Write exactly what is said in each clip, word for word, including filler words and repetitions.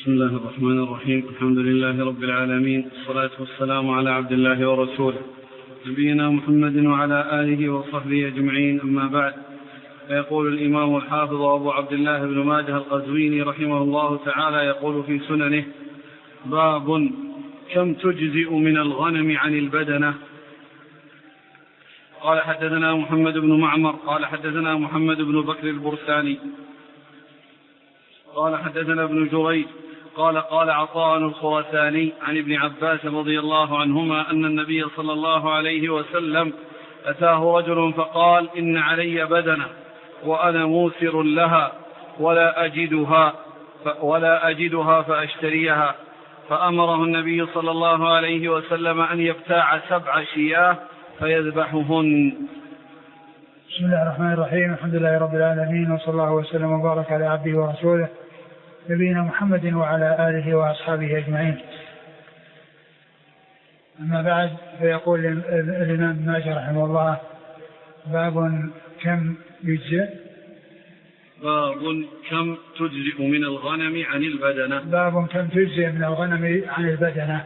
بسم الله الرحمن الرحيم. الحمد لله رب العالمين، والصلاة والسلام على عبد الله ورسوله نبينا محمد وعلى آله وصحبه أجمعين، أما بعد. فيقول الإمام الحافظ أبو عبد الله بن ماجه القزويني رحمه الله تعالى يقول في سننه: باب كم تجزئ من الغنم عن البدنة. قال حدثنا محمد بن معمر قال حدثنا محمد بن بكر البرساني قال حدثنا ابن جريج قال قال عطاء الخراساني عن ابن عباس رضي الله عنهما أن النبي صلى الله عليه وسلم أتاه رجل فقال: إن علي بدنة وأنا موسر لها ولا أجدها ولا أجدها فأشتريها، فأمره النبي صلى الله عليه وسلم أن يبتاع سبع شياه فيذبحهن. بسم الله الرحمن الرحيم. الحمد لله رب العالمين، وصلى الله وسلم وبارك على عبده ورسوله نبينا محمد وعلى آله وأصحابه أجمعين. أما بعد، فيقول الإمام ابن ماجه رحمه الله: باب كم يجزئ باب كم تجزئ من الغنم عن البدنة. باب كم تجزئ من الغنم عن البدنة.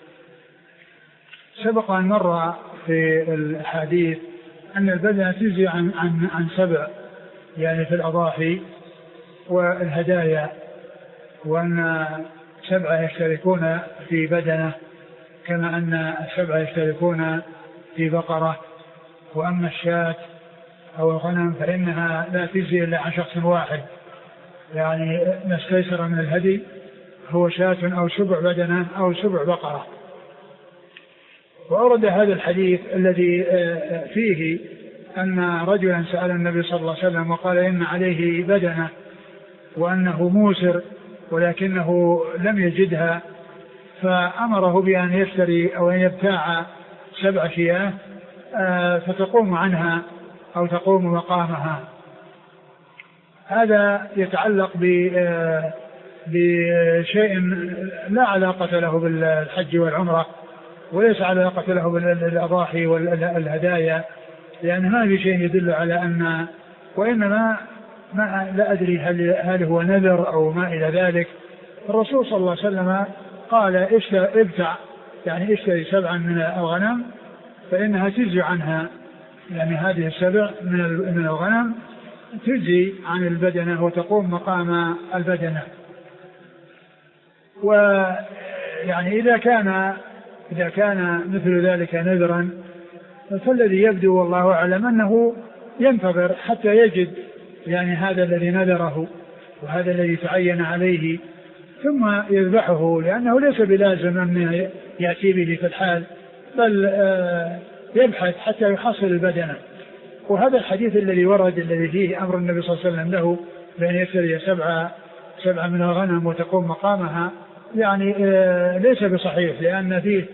سبق أن مر في الحديث أن البدنة تجزئ عن, عن, عن سبع، يعني في الأضاحي والهدايا، وأن سبعة يشتركون في بدنة كما أن السبعة يشتركون في بقرة. وأما الشاة أو الغنم فإنها لا تجزي إلا عن شخص واحد، يعني ما استيسر من الهدي هو شاة أو سبع بدنة أو سبع بقرة. وأورد هذا الحديث الذي فيه أن رجلا سأل النبي صلى الله عليه وسلم وقال إن عليه بدنة وأنه موسر ولكنه لم يجدها، فأمره بأن يشتري أو أن يبتاع سبع شياه فتقوم عنها أو تقوم مقامها. هذا يتعلق بشيء لا علاقة له بالحج والعمرة، وليس علاقة له بالأضاحي والهدايا، لأن ما في شيء يدل على أن، وإنما ما لا أدري هل, هل هو نذر أو ما إلى ذلك. الرسول صلى الله عليه وسلم قال: ابتع، يعني اشتري سبعا من الغنم فإنها تجزي عنها، يعني هذه السبع من الغنم تجزي عن البدنة وتقوم مقام البدنة. ويعني إذا كان إذا كان مثل ذلك نذرا، فالذي يبدو والله أعلم أنه ينتظر حتى يجد يعني هذا الذي نذره وهذا الذي تعين عليه ثم يذبحه، لأنه ليس بلازم أن يأتي به في الحال، بل يبحث حتى يحصل البدنة. وهذا الحديث الذي ورد الذي فيه أمر النبي صلى الله عليه وسلم له بأن يشتري سبعة سبعة من الغنم وتقوم مقامها، يعني ليس بصحيح، لأن فيه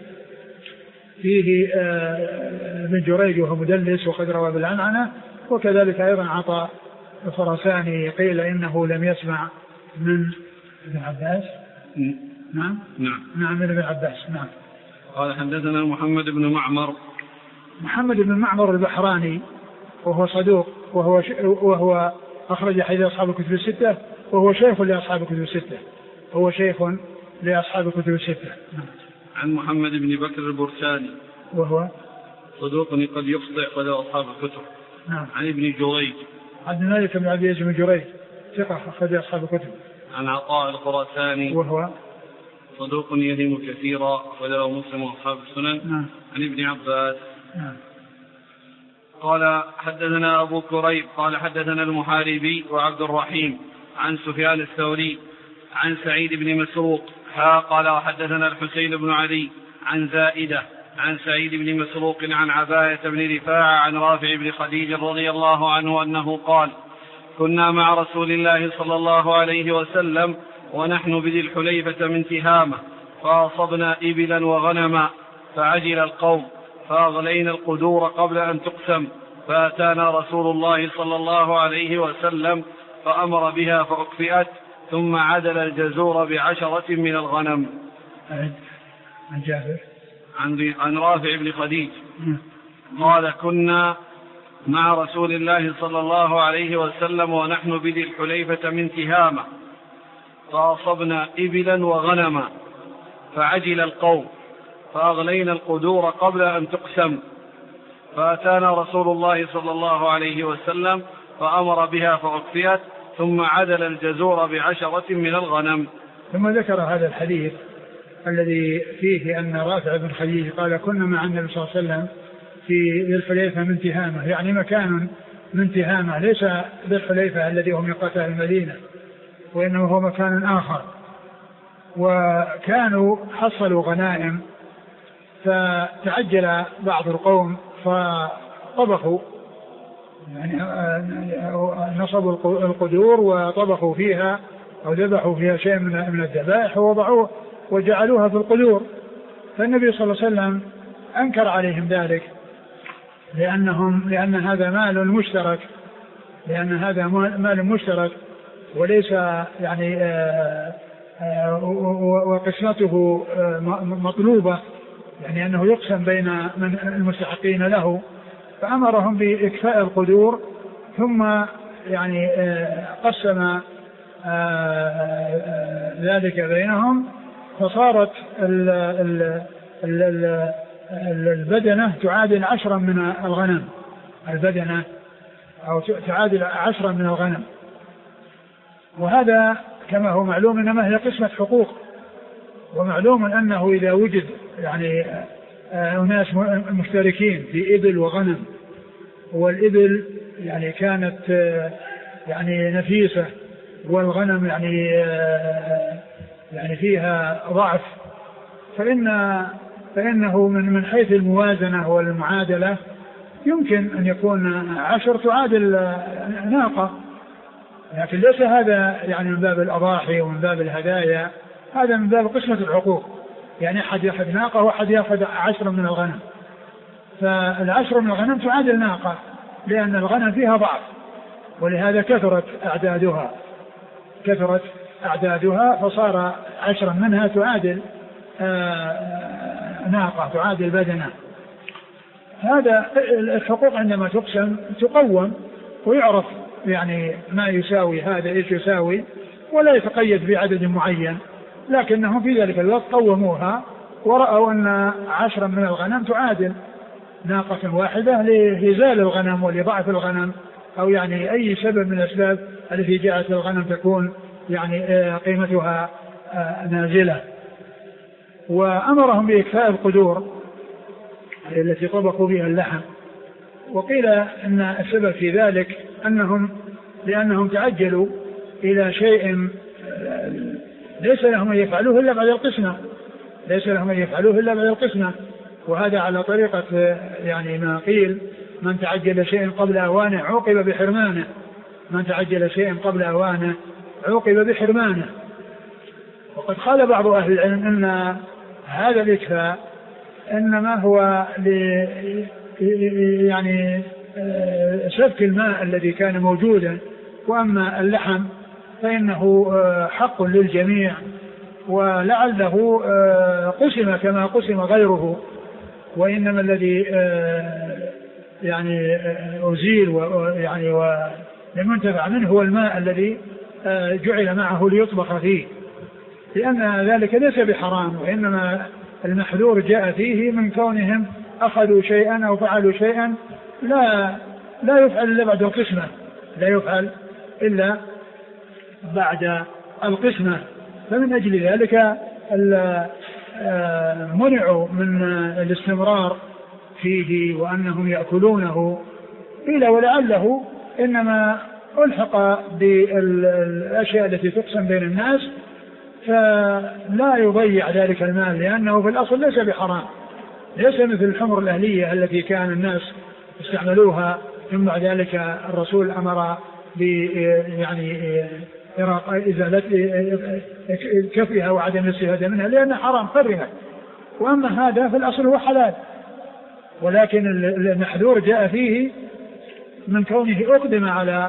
فيه ابن جريج وهو مدلس وقد روى بالعنعنة، وكذلك أيضا عطاء الخراساني قيل إنه لم يسمع من ابن عباس. نعم نعم نعم من ابن عباس. نعم. قال حدثنا محمد بن معمر محمد بن معمر البحراني وهو صدوق، وهو وهو أخرج حديث أصحاب الكتب الستة، وهو شيخ لأصحاب الكتب الستة هو شيخ لأصحاب الكتب الستة. نعم. عن محمد بن بكر البرساني وهو صدوق قد يخطئ قد أصحاب الكتب. نعم. عن ابن جريج عبد الملك بن عبد العزيز بن جريج ثقة أخرج أصحاب الكتب. عن عطاء الخراساني وهو صدوق يهم كثيرا وله مسلم وأصحاب السنن. نعم. عن ابن عباس. نعم. قال حدثنا أبو كريب قال حدثنا المحاربي وعبد الرحيم عن سفيان الثوري عن سعيد بن مسروق ها قال وحدثنا الحسين بن علي عن زائدة عن سعيد بن مسروق عن عباية بن رفاعة عن رافع بن خديج رضي الله عنه أنه قال: كنا مع رسول الله صلى الله عليه وسلم ونحن بذي الحليفة من تهامة، فأصبنا إبلا وغنما، فعجل القوم فأغلينا القدور قبل أن تقسم، فأتانا رسول الله صلى الله عليه وسلم فأمر بها فأكفئت، ثم عدل الجزور بعشرة من الغنم. عن جابر عن رافع بن خديج قال: كنا مع رسول الله صلى الله عليه وسلم ونحن بذي الحليفة من تهامة، فأصبنا إبلا وغنما فعجل القوم فأغلينا القدور قبل أن تقسم، فأتانا رسول الله صلى الله عليه وسلم فأمر بها فأكفيت، ثم عدل الجزور بعشرة من الغنم. ثم ذكر هذا الحديث الذي فيه أن رافع بن خديج قال كنا مع النبي صلى الله عليه وسلم في ذي الحليفة من تهامة، يعني مكان من تهامة ليس ذي الحليفة الذي هم ميقات المدينة، وإنه هو مكان آخر. وكانوا حصلوا غنائم فتعجل بعض القوم فطبخوا، يعني نصبوا القدور وطبخوا فيها أو ذبحوا فيها شيء من الذبائح ووضعوه وجعلوها في القدور. فالنبي صلى الله عليه وسلم أنكر عليهم ذلك لأنهم لأن هذا مال مشترك لأن هذا مال مشترك وليس يعني آآ آآ وقسمته مطلوبة، يعني أنه يقسم بين من المستحقين له. فأمرهم بإكفاء القدور ثم يعني قسم ذلك بينهم، فصارت ال ال ال البدنة تعادل عشرا من الغنم، البدنة أو تعادل عشرا من الغنم. وهذا كما هو معلوم إنما هي قسمة حقوق، ومعلوم أنه إذا وجد يعني أناس مشتركين في إبل وغنم، والإبل يعني كانت يعني نفيسة والغنم يعني يعني فيها ضعف، فإن فإنه من من حيث الموازنة والمعادلة يمكن أن يكون عشر تعادل ناقة، لكن ليس هذا يعني من باب الأضاحي ومن باب الهدايا، هذا من باب قسمة الحقوق، يعني أحد يأخذ ناقة وأحد يأخذ عشر من الغنم. فالعشر من الغنم تعادل ناقة لأن الغنم فيها ضعف، ولهذا كثرت أعدادها كثرت أعدادها فصار عشرا منها تعادل ناقة تعادل بدنة. هذا الحقوق عندما تقسم تقوم ويعرف يعني ما يساوي هذا إيش يساوي، ولا يتقيد بعدد معين، لكنهم في ذلك الوقت قوموها ورأوا أن عشرا من الغنم تعادل ناقة واحدة لهزال الغنم ولضعف الغنم، أو يعني أي سبب من الأسباب التي جاءت الغنم تكون يعني قيمتها نازلة. وأمرهم بإكفاء القدور التي طبقوا بها اللحم. وقيل أن السبب في ذلك أنهم لأنهم تعجلوا إلى شيء ليس لهم أن يفعلوه إلا بعد القسمة ليس لهم أن يفعلوه إلا بعد القسمة وهذا على طريقة يعني ما قيل من تعجل شيء قبل أوانه عوقب بحرمانه من تعجل شيء قبل أوانه عوقب بحرمانه. وقد قال بعض أهل العلم أن هذا الإكفاء إنما هو يعني سفك الماء الذي كان موجودا، وأما اللحم فإنه حق للجميع، ولعله قسم كما قسم غيره، وإنما الذي يعني أزيل ويعني ولمنتفع منه هو الماء الذي جعل معه ليطبخ فيه، لأن ذلك ليس بحرام، وإنما المحذور جاء فيه من كونهم أخذوا شيئا أو فعلوا شيئا لا لا يفعل إلا بعد القسمة لا يفعل إلا بعد القسمة فمن أجل ذلك منعوا من الاستمرار فيه وأنهم يأكلونه، إلا ولعله إنما ألحق بالأشياء التي تقسم بين الناس فلا يضيع ذلك المال، لأنه في الأصل ليس بحرام، ليس مثل الحمر الأهلية التي كان الناس استعملوها ثم بعد ذلك الرسول أمر ب يعني إزالة كفها وعدم الاستفادة منها لأنها حرام حرمت، وأما هذا في الأصل هو حلال، ولكن المحذور جاء فيه من كونه أقدم على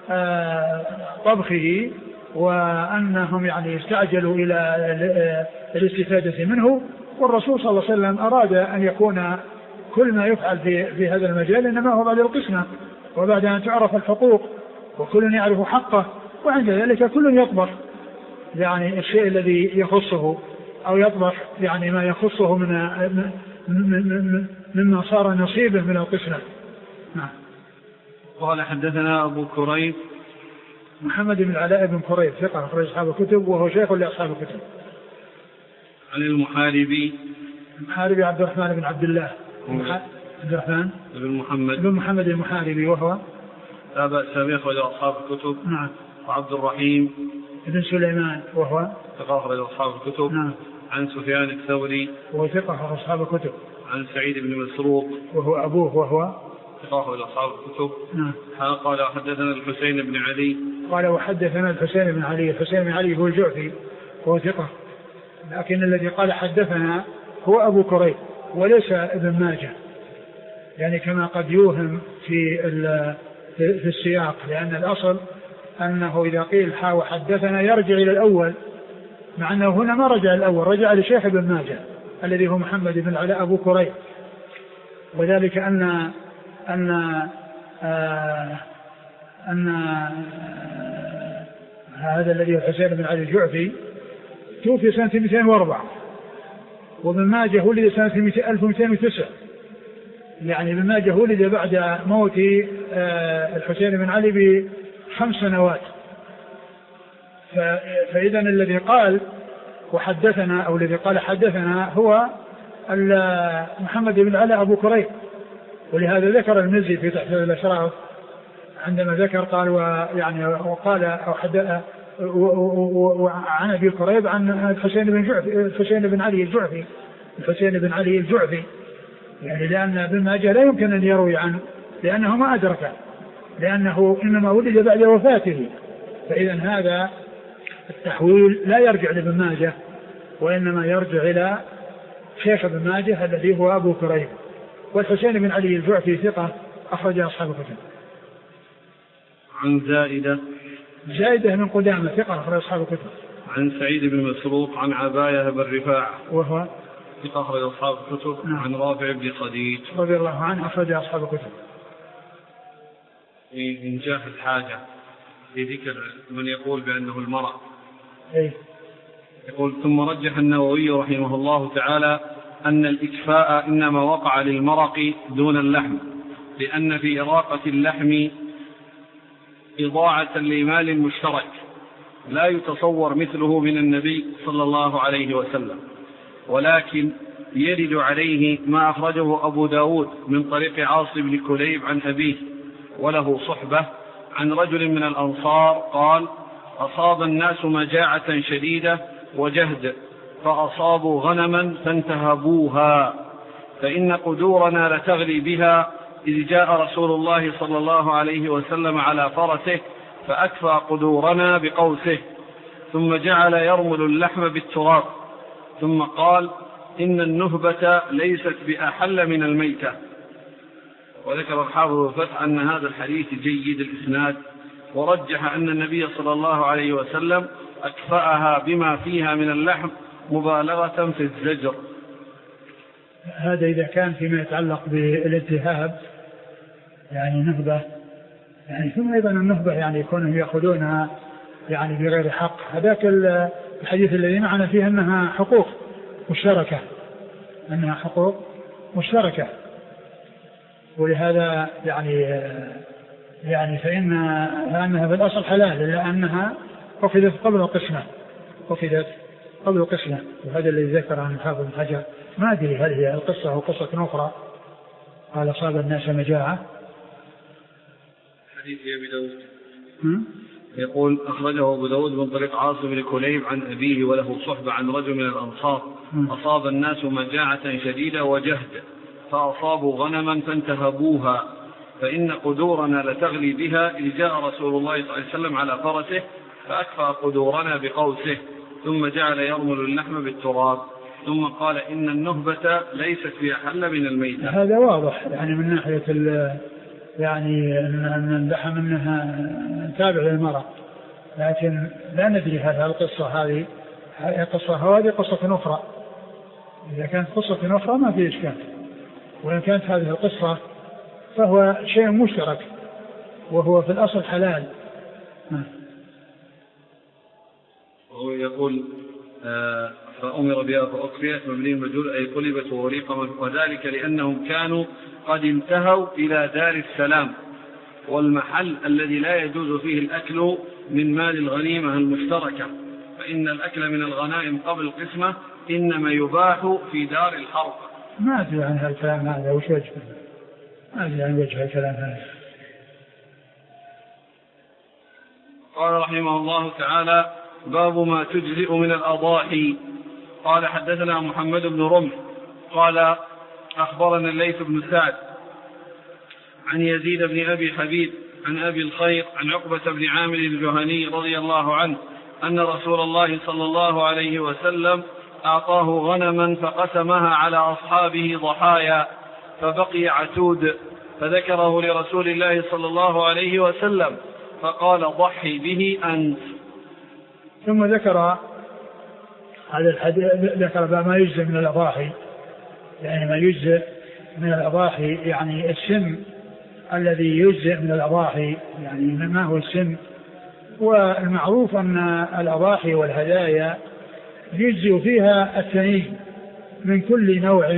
طبخه وأنهم يعني استعجلوا إلى الاستفادة منه، والرسول صلى الله عليه وسلم أراد أن يكون كل ما يفعل في, في هذا المجال إنما هو بعد القسمة وبعد أن تعرف الحقوق وكل يعرف حقه، وعند ذلك كل يطبخ يعني الشيء الذي يخصه أو يطبخ يعني ما يخصه من مما صار نصيبه من القسمة. نعم. قال حدثنا أبو كريب محمد بن العلاء بن كريب ثقة أخرج أصحاب الكتب وهو شيخ لأصحاب الكتب. عن المحاربي المحاربي عبد الرحمن بن عبد الله عبد الرحمن بن محمد بن محمد المحاربي وهو لا بأس به أخرج أصحاب الكتب. نعم. وعبد الرحيم بن سليمان وهو ثقة أخرج أصحاب الكتب. نعم. عن سفيان الثوري وهو ثقة أخرج أصحاب الكتب. عن سعيد بن مسروق وهو أبوه وهو ثقة أخرج أصحاب الكتب. نعم. قال حدثنا الحسين بن علي قال وحدثنا الحسين بن علي الحسين بن علي هو الجعفي وهو ثقة، لكن الذي قال حدثنا هو أبو كريب وليس ابن ماجه، يعني كما قد يوهم في في السياق، لأن الأصل أنه إذا قيل حا وحدثنا يرجع إلى الأول، مع أنه هنا ما رجع الأول، رجع لشيخ ابن ماجه الذي هو محمد بن العلاء أبو كريب، وذلك أن أن آه أن آه هذا الذي هو حسين بن علي الجعفي توفي سنة مئتين وأربعة، وابن ماجه ولد سنة ألف ومئتين وتسعة، يعني ابن ماجه ولد بعد موت آه الحسين بن علي بخمس سنوات. فإذا الذي قال وحدثنا أو الذي قال حدثنا هو محمد بن العلاء أبو كريب، ولهذا ذكر المزي في تحفيظ الأشراف عندما ذكر قال ويعني وقال أو حدث وعن أبي كريب عن الحسين بن جعفي الحسين بن علي الجعفي الحسين بن علي الجعفي، يعني لأن ابن ماجه لا يمكن أن يروي عنه لأنه ما أدركه، لأنه إنما ولد بعد وفاته، فإذا هذا التحويل لا يرجع لابن ماجه وإنما يرجع إلى شيخ ابن ماجه الذي هو أبو كريب. والحسين بن علي الجعفي ثقة أخرج أصحاب الكتب. عن زائدة زائدة من قدامة ثقة أخرج أصحاب الكتب. عن سعيد بن مسروق عن عباية بن رفاعة وهو ثقة أخرج أصحاب الكتب. نعم. عن رافع بن خديج رضي الله عنه أخرج أصحاب الكتب. إن جاءت الحاجة لذكر من يقول بأنه المرأة. أي. يقول ثم رجح النووي رحمه الله تعالى أن الإكفاء إنما وقع للمرق دون اللحم، لأن في إراقة اللحم إضاعة لمال مشترك لا يتصور مثله من النبي صلى الله عليه وسلم، ولكن يرد عليه ما أخرجه أبو داود من طريق عاصم بن كليب عن أبيه وله صحبة عن رجل من الأنصار قال أصاب الناس مجاعة شديدة وجهد فأصابوا غنما فانتهبوها، فإن قدورنا لتغلي بها، إذ جاء رسول الله صلى الله عليه وسلم على فرسه فأكفى قدورنا بقوسه، ثم جعل يرمل اللحم بالتراب، ثم قال إن النهبة ليست بأحل من الميتة. وذكر الحافظ الفتح أن هذا الحديث جيد الإسناد، ورجح أن النبي صلى الله عليه وسلم أكفأها بما فيها من اللحم مبالغة في الزجر. هذا إذا كان فيما يتعلق بالالتهاب يعني نهبة، يعني ثم أيضا النهبة يعني يكونوا يأخذونها يعني بغير حق. هذاك الحديث الذي معنا فيه أنها حقوق مشتركة أنها حقوق مشتركة ولهذا يعني يعني فإن أنها في الأصل حلال، إلا أنها أخذت قبل القسمة أخذت قبل القسمة وهذا الذي ذكر عن الحافظ بن حجر. ما أدري هل هي القصة أو قصة أخرى قال أصاب الناس مجاعة. حديث أبي داود يقول أخرجه أبو داود من طريق عاصم بن كليب عن أبيه وله صحبة عن رجل من الأنصار أصاب الناس مجاعة شديدة وجهد فأصابوا غنما فانتهبوها، فإن قدورنا لتغلي بها، إذ جاء رسول الله صلى الله عليه وسلم على فرسه فأكفى قدورنا بقوسه، ثم جعل يرمل اللحم بالتراب، ثم قال إن النهبة ليست في أحل من الميتة. هذا واضح يعني من ناحية يعني أن اللحم أنها تابع للمرأة، لكن لا ندري هذه القصة هذه قصة هذه قصة أخرى. إذا كانت قصة أخرى ما في إشكال، وإن كانت هذه القصة فهو شيء مشترك وهو في الأصل حلال. وهو يقول آه فأمر بها فأكفيت مبني مجهول أي قلبت ووريق، وذلك لأنهم كانوا قد انتهوا إلى دار السلام، والمحل الذي لا يجوز فيه الأكل من مال الغنيمة المشتركة، فإن الأكل من الغنائم قبل القسمة إنما يباح في دار الحرب. ما أدري عن هالكلام هذا وش وجهه، ما أدري عن وجه الكلام هذا. قال رحمه الله تعالى: باب ما تجزئ من الأضاحي. قال حدثنا محمد بن رمح قال أخبرنا الليث بن سعد عن يزيد بن أبي حبيب عن أبي الخير عن عقبة بن عامر الجهني رضي الله عنه أن رسول الله صلى الله عليه وسلم أعطاه غنما فقسمها على أصحابه ضحايا، فبقي عتود فذكره لرسول الله صلى الله عليه وسلم فقال: ضحي به أنت. ثم ذكر هذا الحديث، ذكر ما يجزئ من الأضاحي، يعني ما يجزئ من الأضاحي يعني السم الذي يجزئ من الأضاحي، يعني ما هو السم. والمعروف أن الأضاحي والهدايا يجزئ فيها الثني من كل نوع،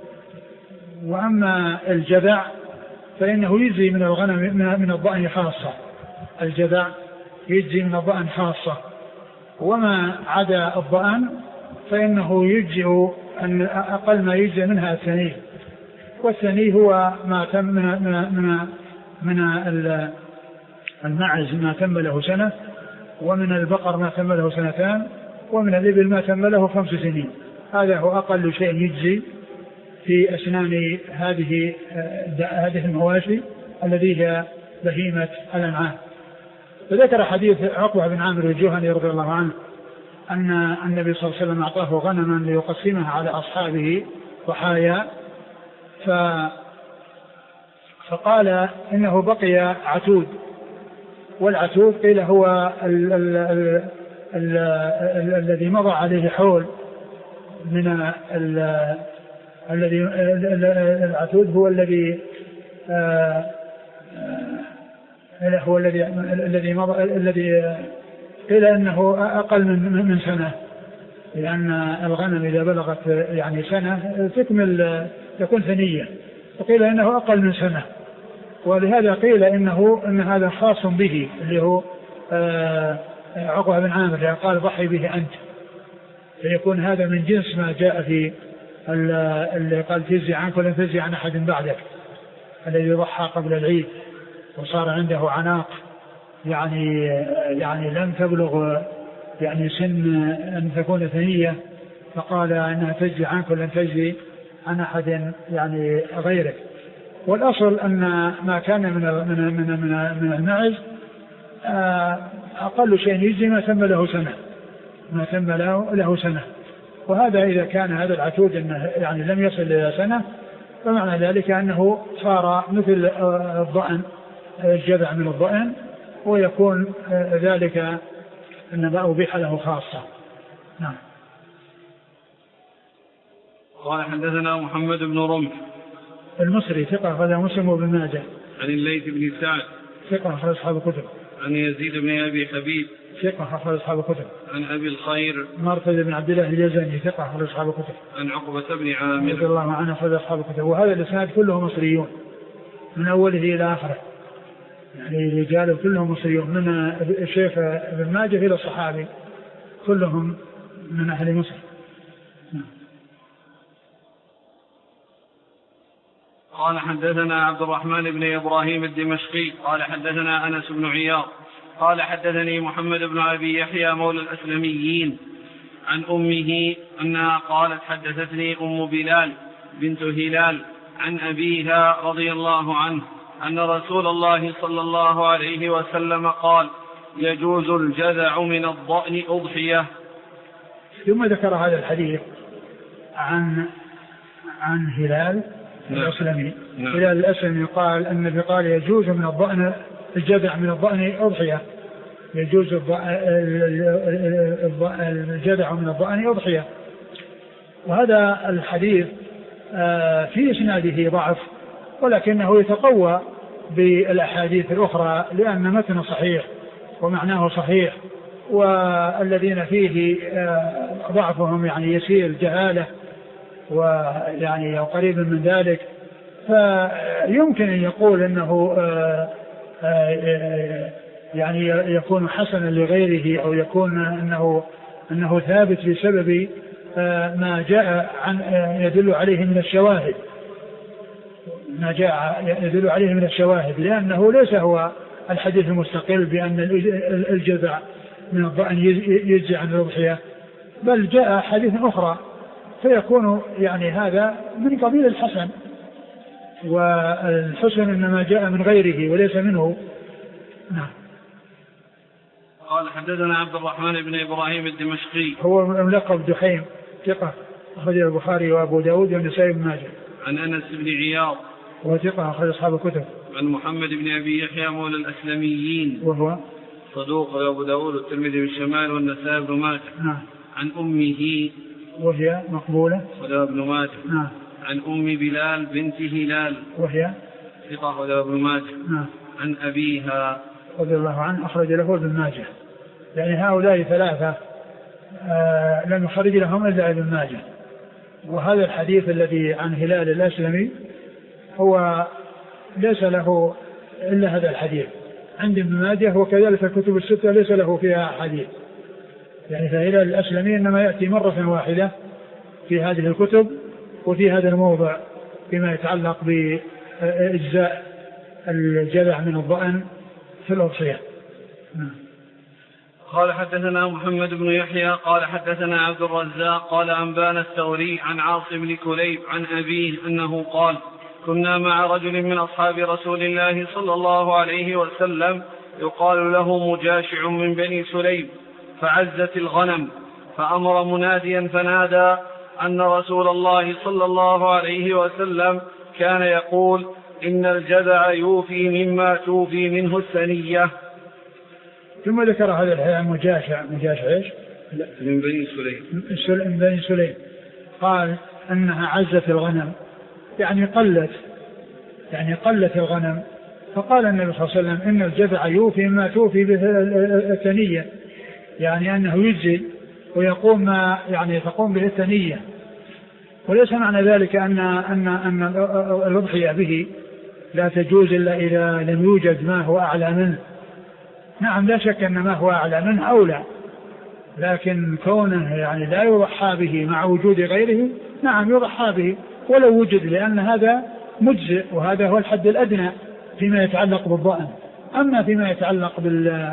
وأما الجذع فإنه يجزئ من الغنم من الضأن خاصة، الجذع يجزئ من الضأن خاصة، وما عدا الضأن فإنه يجزئ أن أقل ما يجزئ منها الثني، والثني هو ما تم من من من المعز ما تم له سنة، ومن البقر ما تم له سنتان، ومن الإبل ما تم له خمس سنين. هذا هو أقل شيء يجزي في أسنان هذه هذه المواشي الذي هي بهيمة الأنعام. فذكر حديث عقبة بن عامر الجهني رضي الله عنه أن النبي صلى الله عليه وسلم أعطاه غنما ليقسمها على أصحابه ضحايا، ف فقال إنه بقي عتود، والعتود قيل هو ال ال ال ال ال الذي مضى عليه حول من الذي العتود هو الذي آه هو الذي الذي مضى الذي قيل انه اقل من من سنه، لان الغنم اذا بلغت يعني سنه تكمل تكون ثنيه، وقيل انه اقل من سنه، ولهذا قيل انه ان هذا خاص به اللي هو آه عقبة بن عامر، يعني قال: ضحي به أنت، فيكون هذا من جنس ما جاء في اللي قال: تجزي عنك ولن تجزي عن أحد بعدك، الذي ضحى قبل العيد وصار عنده عناق يعني يعني لم تبلغ يعني سن أن تكون ثنية، فقال أنها تجزي عنك ولن تجزي عن أحد يعني غيرك. والأصل أن ما كان من من من من, من المعز أقل شيء يجزي ما تم له سنة، ما تم له, له سنة. وهذا إذا كان هذا العتود إنه يعني لم يصل إلى سنة، فمعنى ذلك أنه صار مثل الضأن، الجذع من الضأن، ويكون ذلك إنما أبيح له خاصة. نعم. قال حدثنا محمد بن رمح المصري ثقة، هذا مسلم وابن ماجه. عن الليث بن سعد ثقة أخرج أصحاب الكتب. عن يزيد بن أبي حبيب ثقة أخرج أصحاب الكتب. عن أبي الخير مرثد بن عبد الله الجزني ثقة أخرج أصحاب الكتب. عن عقبة بن عامر رضي الله عنه أخرج أصحاب الكتب. وهذا الإسناد كله مصريون من أوله إلى آخره، يعني رجاله كلهم مصريون، من الشيخ ابن ماجه إلى الصحابي كلهم من أهل مصر. قال حدثنا عبد الرحمن بن إبراهيم الدمشقي قال حدثنا أنس بن عياض قال حدثني محمد بن أبي يحيى مولى الأسلميين عن أمه أنها قالت: حدثتني أم بلال بنت هلال عن أبيها رضي الله عنه أن رسول الله صلى الله عليه وسلم قال: يجوز الجذع من الضأن أضحية. ثم ذكر هذا الحديث عن عن هلال الأسلمي. نعم. هلال الأسلمي قال أن النبي قال: يجوز من الضأن الجذع من الضأن أضحية، يجوز الجذع من الضأن أضحية. وهذا الحديث في إسناده ضعف، ولكنه يتقوى بالأحاديث الأخرى لأن متنه صحيح ومعناه صحيح، والذين فيه ضعفهم يعني يسير جهالة ويعني قريب من ذلك، فيمكن أن يقول أنه يعني يكون حسنا لغيره، أو يكون أنه أنه ثابت بسبب ما جاء عن يدل عليه من الشواهد ما جاء يدل عليه من الشواهد، لأنه ليس هو الحديث المستقل بأن الجذع من الضأن يجزي عن الأضحية، بل جاء حديث أخرى، فيكون يعني هذا من قبيل الحسن، والحسن إنما جاء من غيره وليس منه. نعم. قال حدثنا عبد الرحمن بن إبراهيم الدمشقي، هو ملقب دحيم، ثقة، أخرج البخاري وأبو داود والنسائي بن ماجه. عن أنس بن عياض وهو ثقة، أخرج أصحاب الكتب. عن محمد بن أبي يحيى مولى الأسلميين وهو صدوق، وأبو داود والترمذي بالشمال والنسائي بن ماجه. نعم. عن أمه وهي مقبولة، وله ابن ماجه. نعم. عن أم بلال بنت هلال وهي ثقة، وله ابن ماجه. نعم. عن أبيها رضي الله عنه، أخرج له ابن ماجه. يعني هؤلاء ثلاثة آه لم يخرج لهم إلا ابن ماجه. وهذا الحديث الذي عن هلال الأسلمي هو ليس له إلا هذا الحديث عند ابن ماجه، وكذلك الكتب الستة ليس له فيها حديث. يعني فهلال الأسلمي إنما يأتي مرة واحدة في هذه الكتب وفي هذا الموضع فيما يتعلق بإجزاء الجذع من الضأن في الأضحية. قال حدثنا محمد بن يحيى قال حدثنا عبد الرزاق قال أنبانا الثوري عن عاصم بن كليب عن أبيه أنه قال كنا مع رجل من أصحاب رسول الله صلى الله عليه وسلم يقال له مجاشع من بني سليم، فعزت الغنم، فأمر مناديا فنادى أن رسول الله صلى الله عليه وسلم كان يقول إن الجذع يوفي مما توفي منه الثنية. ثم ذكر هذا الحديث عن مجاشع. مجاشع ايش؟ من بني سليم. من بني سليم. قال أنها عزت الغنم، يعني قلت يعني قلت الغنم، فقال النبي صلى الله عليه وسلم إن الجذع يوفي مما توفي به الثنية، يعني أنه يجزي ويقوم ما يعني تقوم به الثنية، وليس معنى ذلك أن أن أن الأضحية به لا تجوز إلا إذا لم يوجد ما هو أعلى منه. نعم، لا شك أن ما هو أعلى منه أولى، لكن كونه يعني لا يضحى به مع وجود غيره، نعم يضحى به ولو وجد، لأن هذا مجزئ وهذا هو الحد الأدنى فيما يتعلق بالضأن. أما فيما يتعلق بال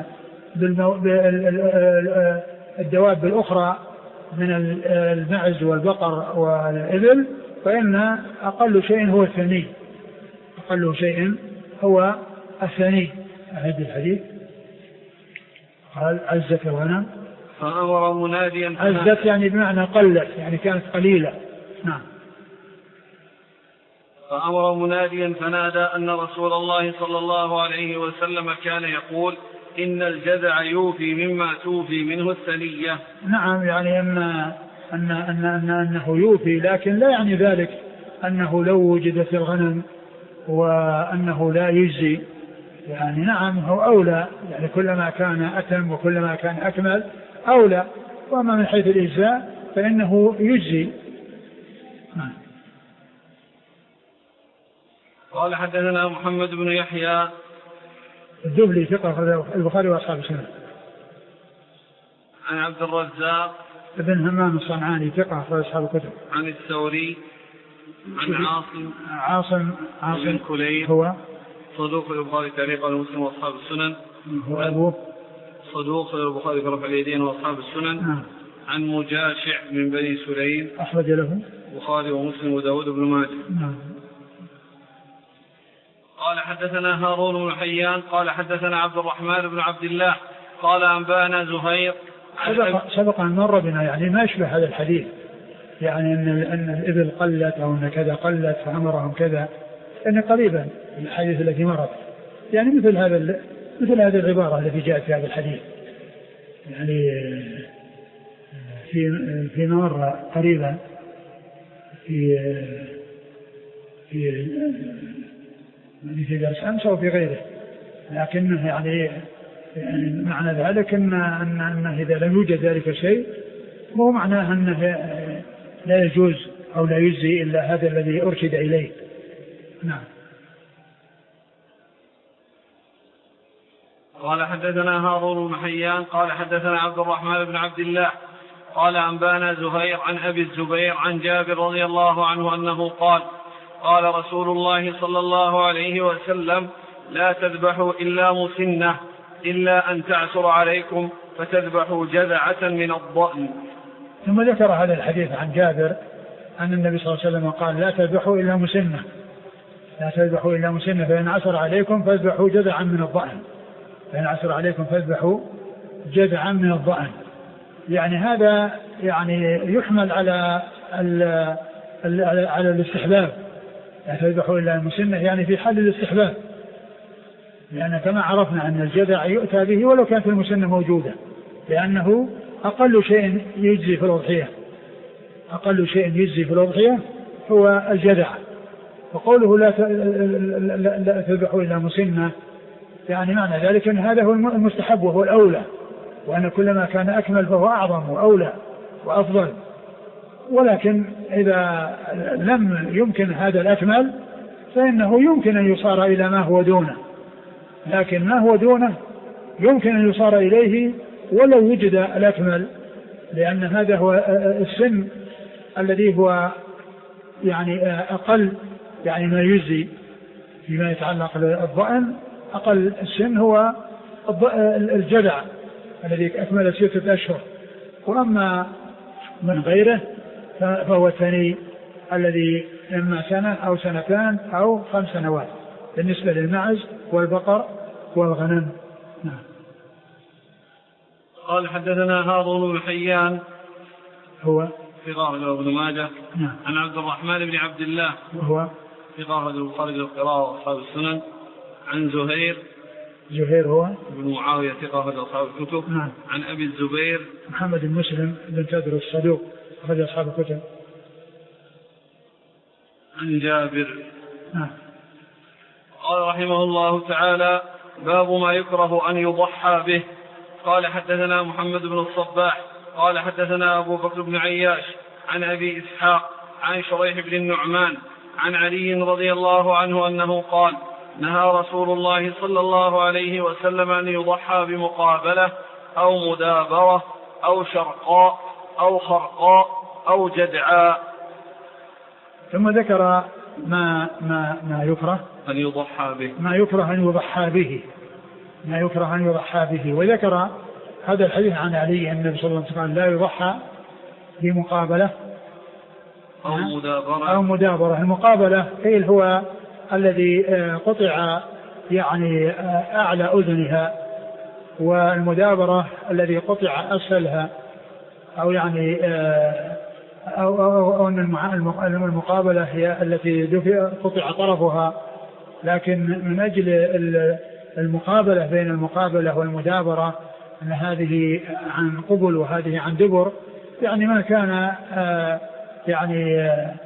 بالدواب الأخرى من المعز والبقر والإبل فإن أقل شيء هو الثني، أقل شيء هو الثني. أعد الحديث. قال عزت الغنم، فأمر مناديا، عزت يعني بمعنى قلت، يعني كانت قليلة. نعم. فأمر مناديا فنادى أن رسول الله صلى الله عليه وسلم كان يقول إن الجذع يوفي مما توفي منه الثنية. نعم، يعني أن أن أن أن أنه يوفي، لكن لا يعني ذلك أنه لو وجدت الغنم وأنه لا يجزي. يعني نعم هو أولى، يعني كلما كان أتم وكلما كان أكمل أولى، وأما من حيث الإجزاء فإنه يجزي. نعم. قال حدثنا محمد بن يحيى الذبلي ثقة، البخاري وأصحاب السنة. عن عبد الرزاق ابن همام الصنعاني ثقة وأصحاب الكتب. عن الثوري عن عاصم عاصم عاصم بن كليب هو صدوق البخاري تاريخ المسلم وأصحاب السنن. هو أبوه صدوق البخاري في رفع اليدين وأصحاب السنن. نعم. عن مجاشع من بني سليم أخرج له البخاري ومسلم وداود بن ماجه. نعم. قال حدثنا هارون بن حيان قال حدثنا عبد الرحمن بن عبد الله قال أنبانا زهير. سبق, سبق أن مر بنا يعني ما يشبه هذا الحديث، يعني أن, أن الإبل قلت أو أن كذا قلت فأمرهم كذا، لأن قريبا الحديث الذي مرت يعني مثل هذا مثل هذه العبارة التي جاءت في هذا الحديث، يعني في في مر قريبا في في في درس أمس أو في غيره، لكنه يعني يعني معنى ذلك أن, أن, أن إذا لم يوجد ذلك شيء مو معناه أنه لا يجوز أو لا يجزي إلا هذا الذي أرشد إليه. نعم. قال حدثنا هارون بن حيان قال حدثنا عبد الرحمن بن عبد الله قال أنبانا زهير عن أبي الزبير عن جابر رضي الله عنه أنه قال قال رسول الله صلى الله عليه وسلم لا تذبحوا إلا مسنة إلا أن تعسر عليكم فتذبحوا جذعة من الضأن. ثم ذكر هذا الحديث عن جابر أن النبي صلى الله عليه وسلم قال لا تذبحوا إلا مسنة لا تذبحوا إلا مسنة فإن عسر عليكم فاذبحوا جذعا من الضأن فإن عسر عليكم فاذبحوا جذعا من الضأن. يعني هذا يعني يحمل على على الاستحباب لا تذبحوا إلا المسنة يعني في حال الاستحباب لأن كما عرفنا أن الجذع يؤتى به ولو كانت المسنة موجودة لأنه أقل شيء يجزي في الأضحية أقل شيء يجزي في الأضحية هو الجذع. وقوله لا لا تذبحوا إلا مسنة يعني معنى ذلك أن هذا هو المستحب وهو الأولى وأن كلما كان أكمل فهو أعظم وأولى وأفضل. ولكن إذا لم يمكن هذا الأكمل فإنه يمكن أن يصار إلى ما هو دونه لكن ما هو دونه يمكن أن يصار إليه ولو وجد الأكمل لأن هذا هو السن الذي هو يعني أقل يعني ما يجزي فيما يتعلق بالضأن. أقل السن هو الجذع الذي أكمل ستة أشهر وأما من غيره فهو الثاني الذي إما سنة أو سنتان أو خمس سنوات بالنسبة للمعز والبقر والغنم. نعم. قال حدثنا هارون بن حيان هو ثقة له ابن ماجه نعم. عن عبد الرحمن بن عبد الله وهو ثقة له البخاري القراءة وأصحاب السنن عن زهير زهير هو بن معاوية ثقة له أصحاب الكتب نعم. عن أبي الزبير محمد بن مسلم بن تدر الصدوق أخرج أصحاب الكتب عن جابر نعم. قال رحمه الله تعالى باب ما يكره أن يضحى به. قال حدثنا محمد بن الصباح قال حدثنا أبو بكر بن عياش عن أبي إسحاق عن شريح بن النعمان عن علي رضي الله عنه أنه قال نهى رسول الله صلى الله عليه وسلم أن يضحى بمقابلة أو مدابرة أو شرقاء أو خرقاء أو جدعاء. ثم ذكر ما ما ما يكره أن يضحى به ما يكره أن يضحى به ما يكره أن يضحى به. وذكر هذا الحديث عن علي أن النبي صلى الله عليه وسلم لا يضحى بمقابلة أو مدابرة أو مدابرة. المقابلة قيل هو الذي قطع يعني أعلى أذنها والمدابرة الذي قطع أسفلها أو يعني أو, أو, أو أن المقابلة هي التي قطع طرفها لكن من أجل المقابلة بين المقابلة والمدابرة أن هذه عن قبل وهذه عن دبر يعني ما كان يعني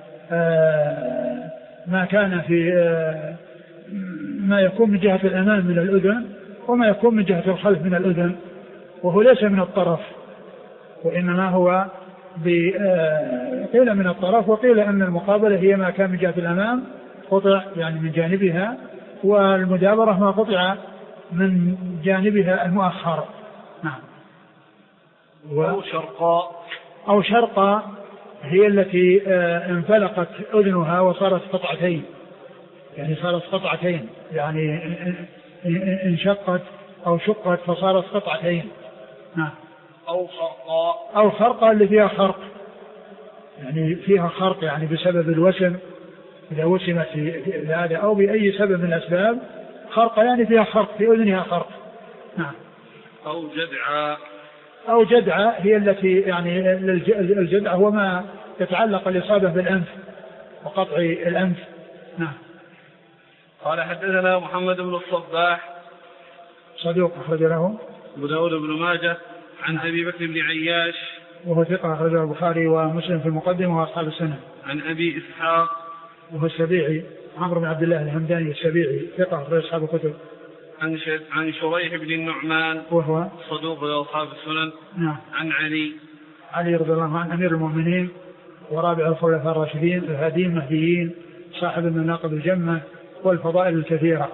ما كان في ما يكون من جهة الأمام من الأذن وما يكون من جهة الخلف من الأذن وهو ليس من الطرف وإنما هو قيل من الطرف وقيل أن المقابلة هي ما كان من جهة الأمام قطع يعني من جانبها والمدابرة ما قطع من جانبها المؤخر. نعم. أو شرقاء أو شرقاء هي التي انفلقت أذنها وصارت قطعتين يعني صارت قطعتين يعني انشقت أو شقت فصارت قطعتين. نعم. أو خرقاء أو خرقاء اللي فيها خرق يعني فيها خرق يعني بسبب الوسم إذا وسمت في هذا أو بأي سبب من الأسباب خرق يعني فيها خرق في أذنها خرق. نعم. أو جدعاء أو جدعة هي التي يعني الجدعة هو ما يتعلق الإصابة بالأنف وقطع الأنف. نعم. قال حدثنا محمد بن الصباح صدوق أخرج له أبو داود بن ماجه عن أبي بكر بن عياش وهو ثقة أخرجه البخاري ومسلم في المقدمة وأصحاب السنة. عن أبي إسحاق وهو السبيعي عمرو بن عبد الله الهمداني السبيعي ثقة أخرج أصحاب الكتب. عن عن شريح بن النعمان وهو صدوق لأصحاب السنن. نعم. عن علي علي رضي الله عنه أمير المؤمنين ورابع الخلفاء الراشدين الهاديين المهديين صاحب المناقب الجمة والفضائل الكثيرة.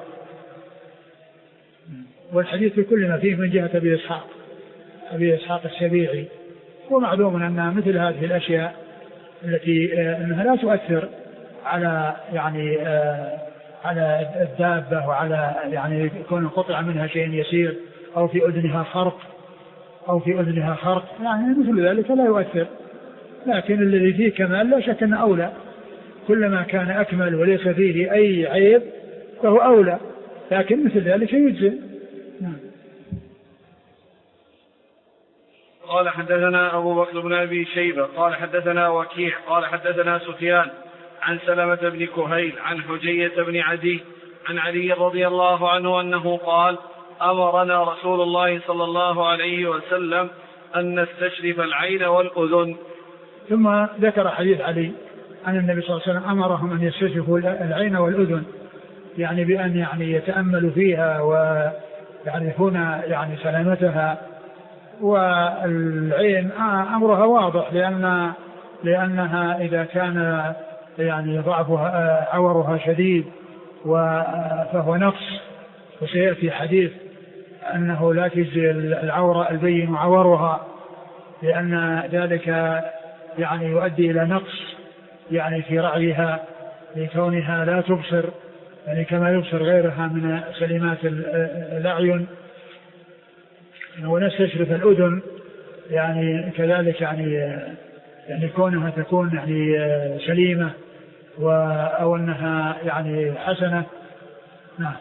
والحديث كل ما فيه من جهة أبي إسحاق أبي إسحاق السبيعي. ومعلوم أن مثل هذه الأشياء التي أنها لا تؤثر على يعني على الدابة وعلى يعني يكون قطع منها شيء يسير أو في أذنها خرق أو في أذنها خرق يعني مثل ذلك لا يؤثر. لكن الذي فيه كمال لا شك أنه أولى. كلما كان أكمل وليس فيه أي عيب فهو أولى. لكن مثل ذلك يجزئ. نعم. قال حدثنا أبو بكر بن أبي شيبة قال حدثنا وكيع قال حدثنا سفيان عن سلمة بن كهيل عن حجية بن عدي عن علي رضي الله عنه أنه قال أمرنا رسول الله صلى الله عليه وسلم أن نستشرف العين والأذن. ثم ذكر حديث علي أن النبي صلى الله عليه وسلم أمرهم أن يستشرفوا العين والأذن يعني بأن يعني يتأملوا فيها ويعرفون يعني سلامتها. والعين أمرها واضح لأن لأنها إذا كان يعني ضعفها عورها شديد فهو نقص. وسيأتي حديث أنه لا تجزي العورة البين عورها لأن ذلك يعني يؤدي إلى نقص يعني في رعيها لكونها لا تبصر يعني كما يبصر غيرها من سليمات الأعين. ونستشرف الأذن يعني كذلك يعني يعني كونها تكون يعني سليمة أو أنها يعني حسنة. نعم.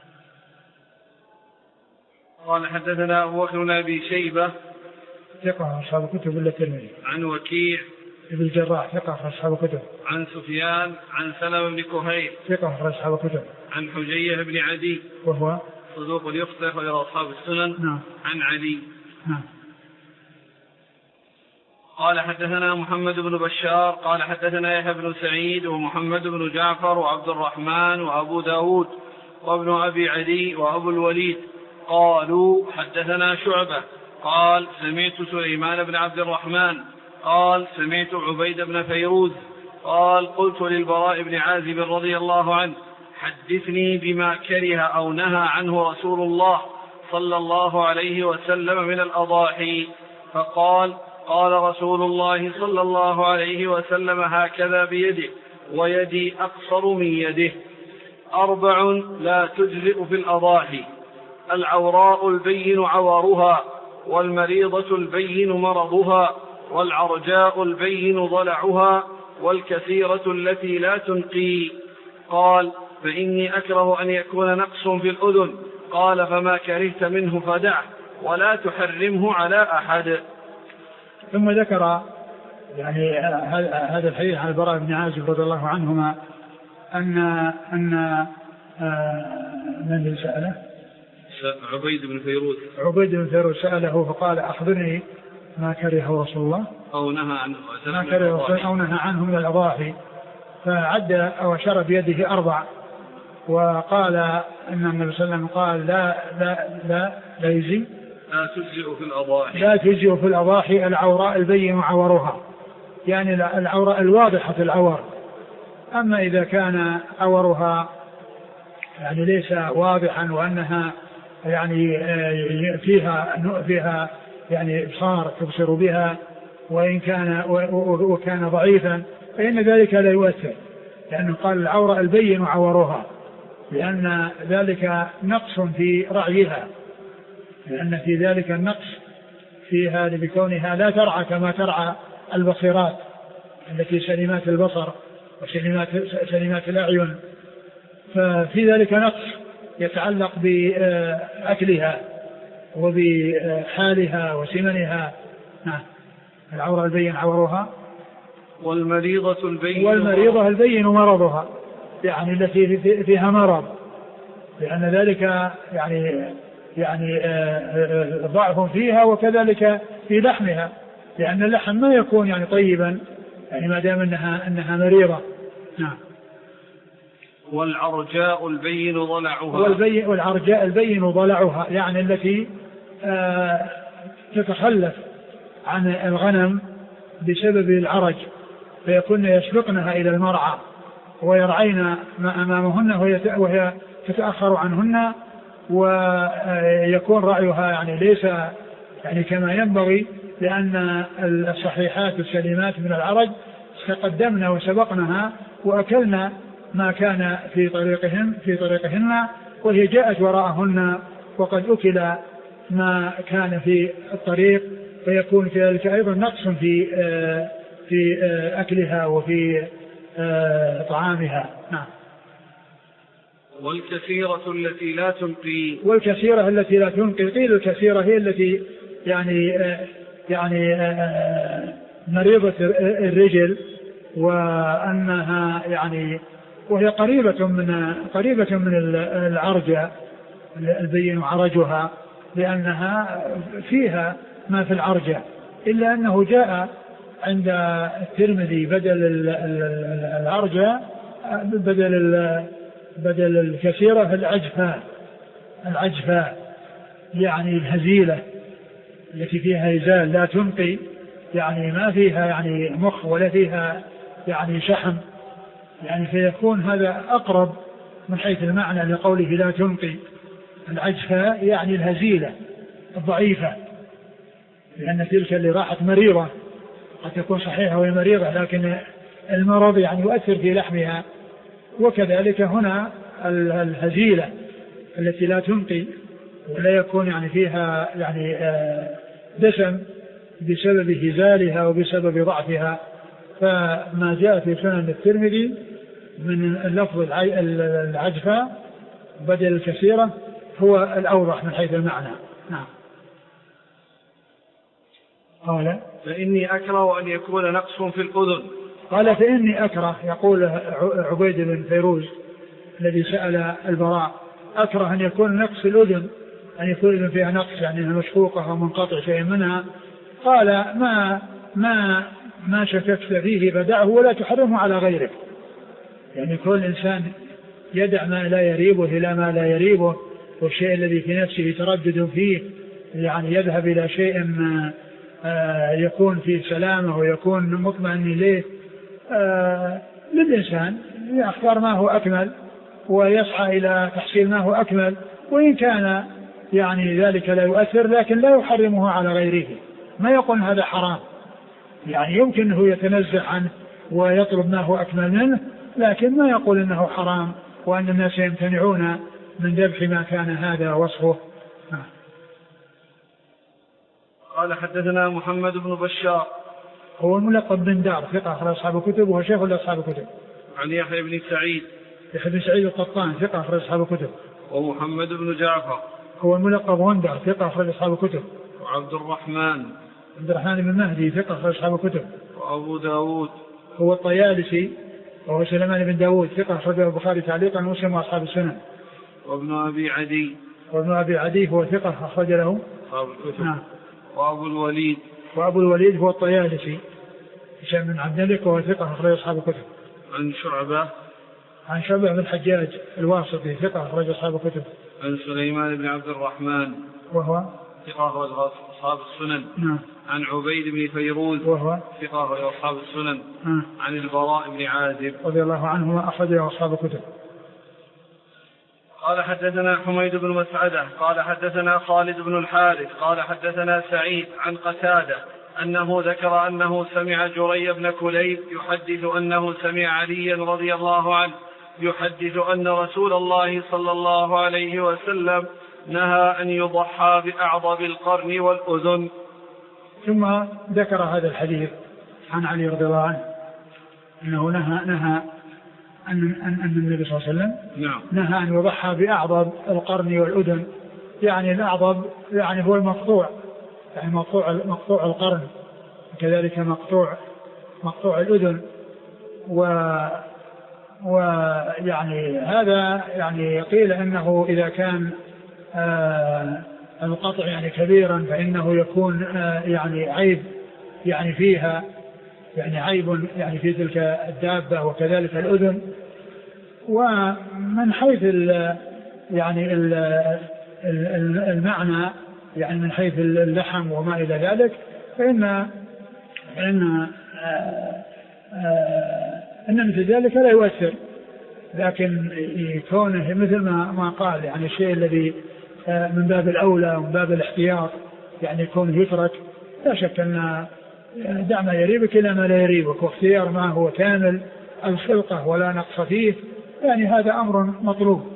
قال حدثنا أبو بكر بن أبي شيبة ثقة أصحاب الكتب إلا الترمذي. عن وكيع ابن الجراح ثقة أصحاب الكتب. عن سفيان عن سلمة بن كهيل ثقة أصحاب الكتب. عن حجية بن عدي وهو صدوق يخطئ إلى أصحاب السنن. نعم. عن علي. نعم. قال حدثنا محمد بن بشار قال حدثنا يحيى بن سعيد ومحمد بن جعفر وعبد الرحمن وأبو داود وابن أبي عدي وأبو الوليد قالوا حدثنا شعبة قال سمعت سليمان بن عبد الرحمن قال سمعت عبيد بن فيروز قال قلت للبراء بن عازب رضي الله عنه حدثني بما كره أو نهى عنه رسول الله صلى الله عليه وسلم من الأضاحي. فقال قال رسول الله صلى الله عليه وسلم هكذا بيده ويدي أقصر من يده أربع لا تجزئ في الأضاحي العوراء البين عورها والمريضة البين مرضها والعرجاء البين ضلعها والكثيرة التي لا تنقي. قال فإني أكره أن يكون نقص في الأذن. قال فما كرهت منه فدعه ولا تحرمه على أحد. ثم ذكر يعني هذا الحديث عن البراء بن عازب رضي الله عنهما أن أن من سأله عبيد بن فيروز عبيد بن فيروز سأله فقال أخبرني ما كره رسول الله أو نهى عنه ما كره أو نهى عنه من الأضاحي. فعد أو أشار بيده أربع وقال أن النبي صلى الله عليه وسلم قال لا لا لا لا يجزي لا تجزئ في الأضاحي لا تجزئ في الأضاحي العوراء البين عورها يعني العوراء الواضحة العور. أما إذا كان عورها يعني ليس واضحا وأنها يعني فيها فيها يعني إبصار تبصر بها وإن كان وكان ضعيفا فإن ذلك لا يؤثر لأنه قال العورة البين عورها لأن ذلك نقص في رعيها لأن في ذلك النقص فيها بكونها لا ترعى كما ترعى البصيرات التي سليمات البصر وسليمات سليمات الأعين. ففي ذلك نقص يتعلق بأكلها وبحالها وسمنها. نعم. العورة البين عورها والمريضة البين والمريضة البين مرضها يعني التي فيها مرض لأن ذلك يعني يعني ضعف فيها وكذلك في لحمها لأن اللحم ما يكون يعني طيبا يعني ما دام أنها أنها مريضة. نعم. والعرجاء البين ضلعها. والبي والعرجاء البين ضلعها يعني التي آه تتخلف عن الغنم بسبب العرج، فيكون يسبقنها إلى المرعى ويرعين ما أمامهن وهي تتأخر عنهن، ويكون رعيها يعني ليس يعني كما ينبغي، لأن الصحيحات السليمات من العرج تقدمنا وسبقنها وأكلنا ما كان في طريقهم في طريقهن، وهي جاءت وراءهن وقد أكل ما كان في الطريق، فيكون في ذلك أيضا نقص في في أكلها وفي طعامها. نعم. والكثيرة التي لا تنقي. والكثيرة التي لا تنقي، قيل الكثيرة هي التي يعني يعني مريضة الرجل، وأنها يعني وهي قريبة من قريبة من العرجة البين عرجها، لأنها فيها ما في العرجة، إلا أنه جاء عند الترمذي بدل العرجة بدل بدل الكثيرة العجفاء العجفاء يعني الهزيلة التي فيها هزال لا تنقي، يعني ما فيها يعني مخ ولا فيها يعني شحم، يعني فيكون هذا أقرب من حيث المعنى لقوله لا تنقي. العجفاء يعني الهزيلة الضعيفة، لأن تلك اللي راحت مريضة قد تكون صحيحة وهي مريضة، لكن المرض يعني يؤثر في لحمها، وكذلك هنا الهزيلة التي لا تنقي ولا يكون يعني فيها يعني دسم بسبب هزالها وبسبب ضعفها. فما جاء في سنن الترمذي من اللفظ العجفة بدل الكثيرة هو الأوضح من حيث المعنى. نعم. قال فإني أكره أن يكون نقص في الأذن. قال فإني أكره، يقول عبيد بن فيروز الذي سأل البراء، أكره أن يكون نقص الأذن، أن يكون الأذن فيها نقص يعني أنها مشقوقة أو منقطع شيء منها. قال ما ما ما شككت فيه فدعه ولا تحرمه على غيره، يعني كل إنسان يدع ما لا يريبه إلى ما لا يريبه، والشيء الذي في نفسه تردد فيه يعني يذهب إلى شيء يكون فيه سلامه ويكون مطمئن إليه. للإنسان يختار ما هو أكمل ويسعى إلى تحصيل ما هو أكمل، وإن كان يعني ذلك لا يؤثر لكن لا يحرمه على غيره. ما يقول هذا حرام، يعني يمكن أنه يتنزه عنه ويطلب ما هو أكمل منه، لكن ما يقول أنه حرام وأن الناس يمتنعون من ذبح ما كان هذا وصفه. قال حدثنا محمد بن بشار هو الملقب بن دار ثقة أخرج أصحاب الكتب وهو شيخ لأصحاب الكتب. عن يحيى بن سعيد يحيى بن سعيد القطان ثقة أخرج أصحاب الكتب. ومحمد بن جعفر هو الملقب وندر ثقة أخرج أصحاب الكتب. وعبد الرحمن عبد الرحمن بن مهدي ثقة أخرج أصحاب الكتب. وأبو داود هو الطيالسي وهو سليمان بن داود ثقة أخرجه البخاري تعليقا ومسلم وأصحاب السنن. وابن أبي عدي وابن أبي عدي هو ثقة أخرج له أصحاب الكتب. نعم. وأبو الوليد وأبو الوليد هو الطيالسي هشام بن عبد الملك وهو ثقة أخرج أصحاب الكتب. عن شعبة عن شعبة بن الحجاج الواسطي ثقة أخرج أصحاب الكتب. عن سليمان بن عبد الرحمن وهو ثقة أخرج أصحاب السنن. نعم. عن عبيد بن فيروز وهو ثقة أخرج أصحاب السنن. نعم. عن البراء بن عازب رضي الله عنه أخرجه أصحاب الكتب. قال حدثنا حميد بن مسعدة قال حدثنا خالد بن الحارث قال حدثنا سعيد عن قتادة أنه ذكر أنه سمع جري بن كليب يحدث أنه سمع عليا رضي الله عنه يحدث أن رسول الله صلى الله عليه وسلم نهى أن يضحى بأعضب القرن والأذن. ثم ذكر هذا الحديث عن علي رضي الله عنه أنه نهى نهى أن أن النبي صلى الله عليه وسلم نعم. نهى أن يضحى بأعضب القرن والأذن، يعني الأعضب يعني هو المقطوع، يعني مقطوع مقطوع القرن، كذلك مقطوع مقطوع الأذن، و ويعني هذا يعني قيل أنه إذا كان آه القطع يعني كبيرا فإنه يكون آه يعني عيب يعني فيها، يعني عيب يعني في تلك الدابة، وكذلك الأذن ومن حيث ال يعني ال المعنى يعني من حيث اللحم وما إلى ذلك فإن فإن أن مثل ذلك لا يؤثر، لكن كونه مثل ما ما قال يعني الشيء الذي من باب الأولى ومن باب الاحتياط يعني يكون يترك، لا شك أن دع ما يريبك إلى ما لا يريبك، واختيار ما هو كامل الخلقة ولا نقص فيه، يعني هذا أمر مطلوب.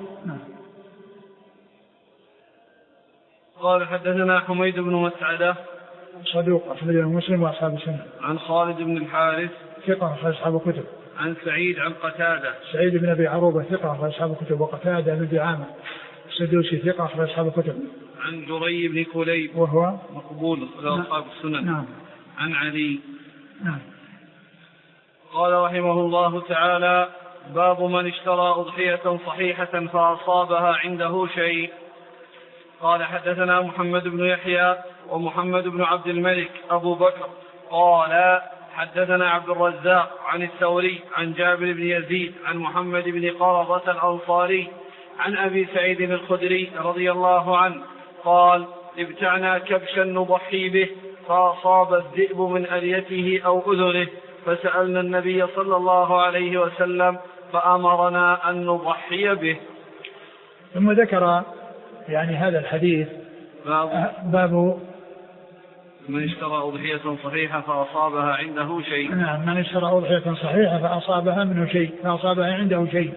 قال حدثنا حميد بن مسعدة صدوق أخرجه مسلم وأصحاب السنة. عن خالد بن الحارث ثقة أخرج أصحاب الكتب. عن سعيد عن قتادة سعيد بن أبي عروبة ثقة أخرج أصحاب الكتب. وقتادة بن دعامة السدوسي ثقة أخرج أصحاب الكتب. عن جري بن كليب وهو مقبول أخرج أصحاب السنن. نعم. عن علي. نعم. قال رحمه الله تعالى: باب من اشترى أضحية صحيحة فأصابها عنده شيء. قال حدثنا محمد بن يحيى ومحمد بن عبد الملك أبو بكر قال حدثنا عبد الرزاق عن الثوري عن جابر بن يزيد عن محمد بن قرظة الأنصاري عن أبي سعيد الخدري رضي الله عنه قال: ابتعنا كبشا نضحي به فأصاب الذئب من أليته أو أذنه فسألنا النبي صلى الله عليه وسلم فأمرنا أن نضحي به. ثم ذكر يعني هذا الحديث باب, باب من اشترى أضحية صحيحة فأصابها عنده شيء. نعم، من اشترى أضحية صحيحة فأصابها منه شيء فأصابها عنده شيء.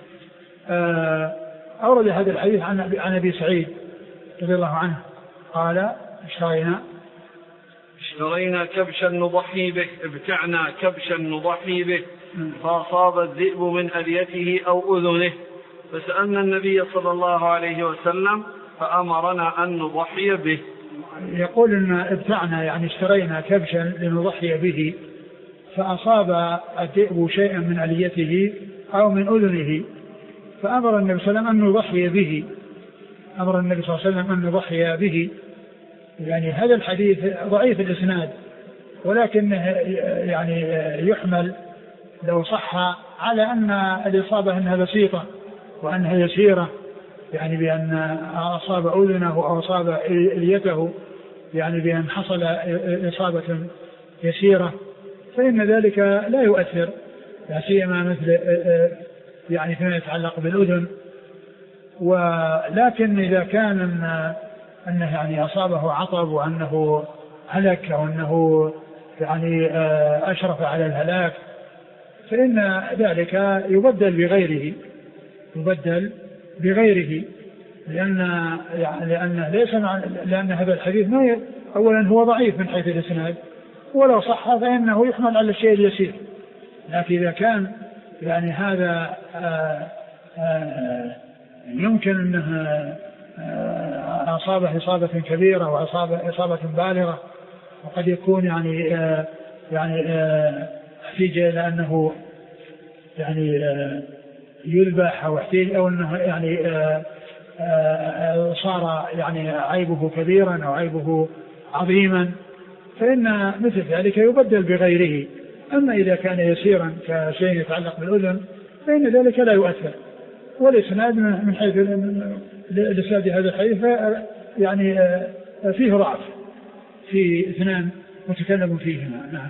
أورد هذا الحديث عن عن أبي سعيد رضي الله عنه قال: اشترينا اشترينا كبشا نضحي به ابتعنا كبشا نضحي به فأصاب الذئب من أليته أو أذنه فسألنا النبي صلى الله عليه وسلم فأمرنا أن نضحي به. يقول إن ابتعنا يعني اشترينا كبشا لنضحي به فأصاب الذئب شيئا من أليته أو من أذنه فأمر النبي صلى الله عليه وسلم أن نضحي به أمر النبي صلى الله عليه وسلم أن نضحي به. يعني هذا الحديث ضعيف الإسناد، ولكن يعني يحمل لو صح على أن الإصابة أنها بسيطة وأنها يسيرة، يعني بأن أصاب أذنه أو أصاب إليته يعني بأن حصل إصابة يسيرة فإن ذلك لا يؤثر، لا سيما مثل يعني فيما يتعلق بالأذن. ولكن إذا كان أن أنه يعني أصابه عطب وأنه هلك أو أنه يعني أشرف على الهلاك فإن ذلك يبدل بغيره يبدل بغيره لأن يعني لأن ليس مع لأن هذا الحديث ما أولا هو ضعيف من حيث الإسناد، ولو صح فإنه يحمل على الشيء اليسير. لكن إذا كان يعني هذا آآ آآ يمكن أنه أصابه إصابة كبيرة وأصابه إصابة بالغة، وقد يكون يعني آآ يعني احتاج إلى أنه يعني يذبح أو احتاج أو أنه يعني آآ آآ صار يعني عيبه كبيرا أو عيبه عظيما فإن مثل ذلك يبدل بغيره. أما إذا كان يسيرا كشيء يتعلق بالأذن فإن ذلك لا يؤثر. والإسناد من حيث الإسناد هذا الحديث يعني فيه ضعف في اثنان متكلم فيهما. نعم.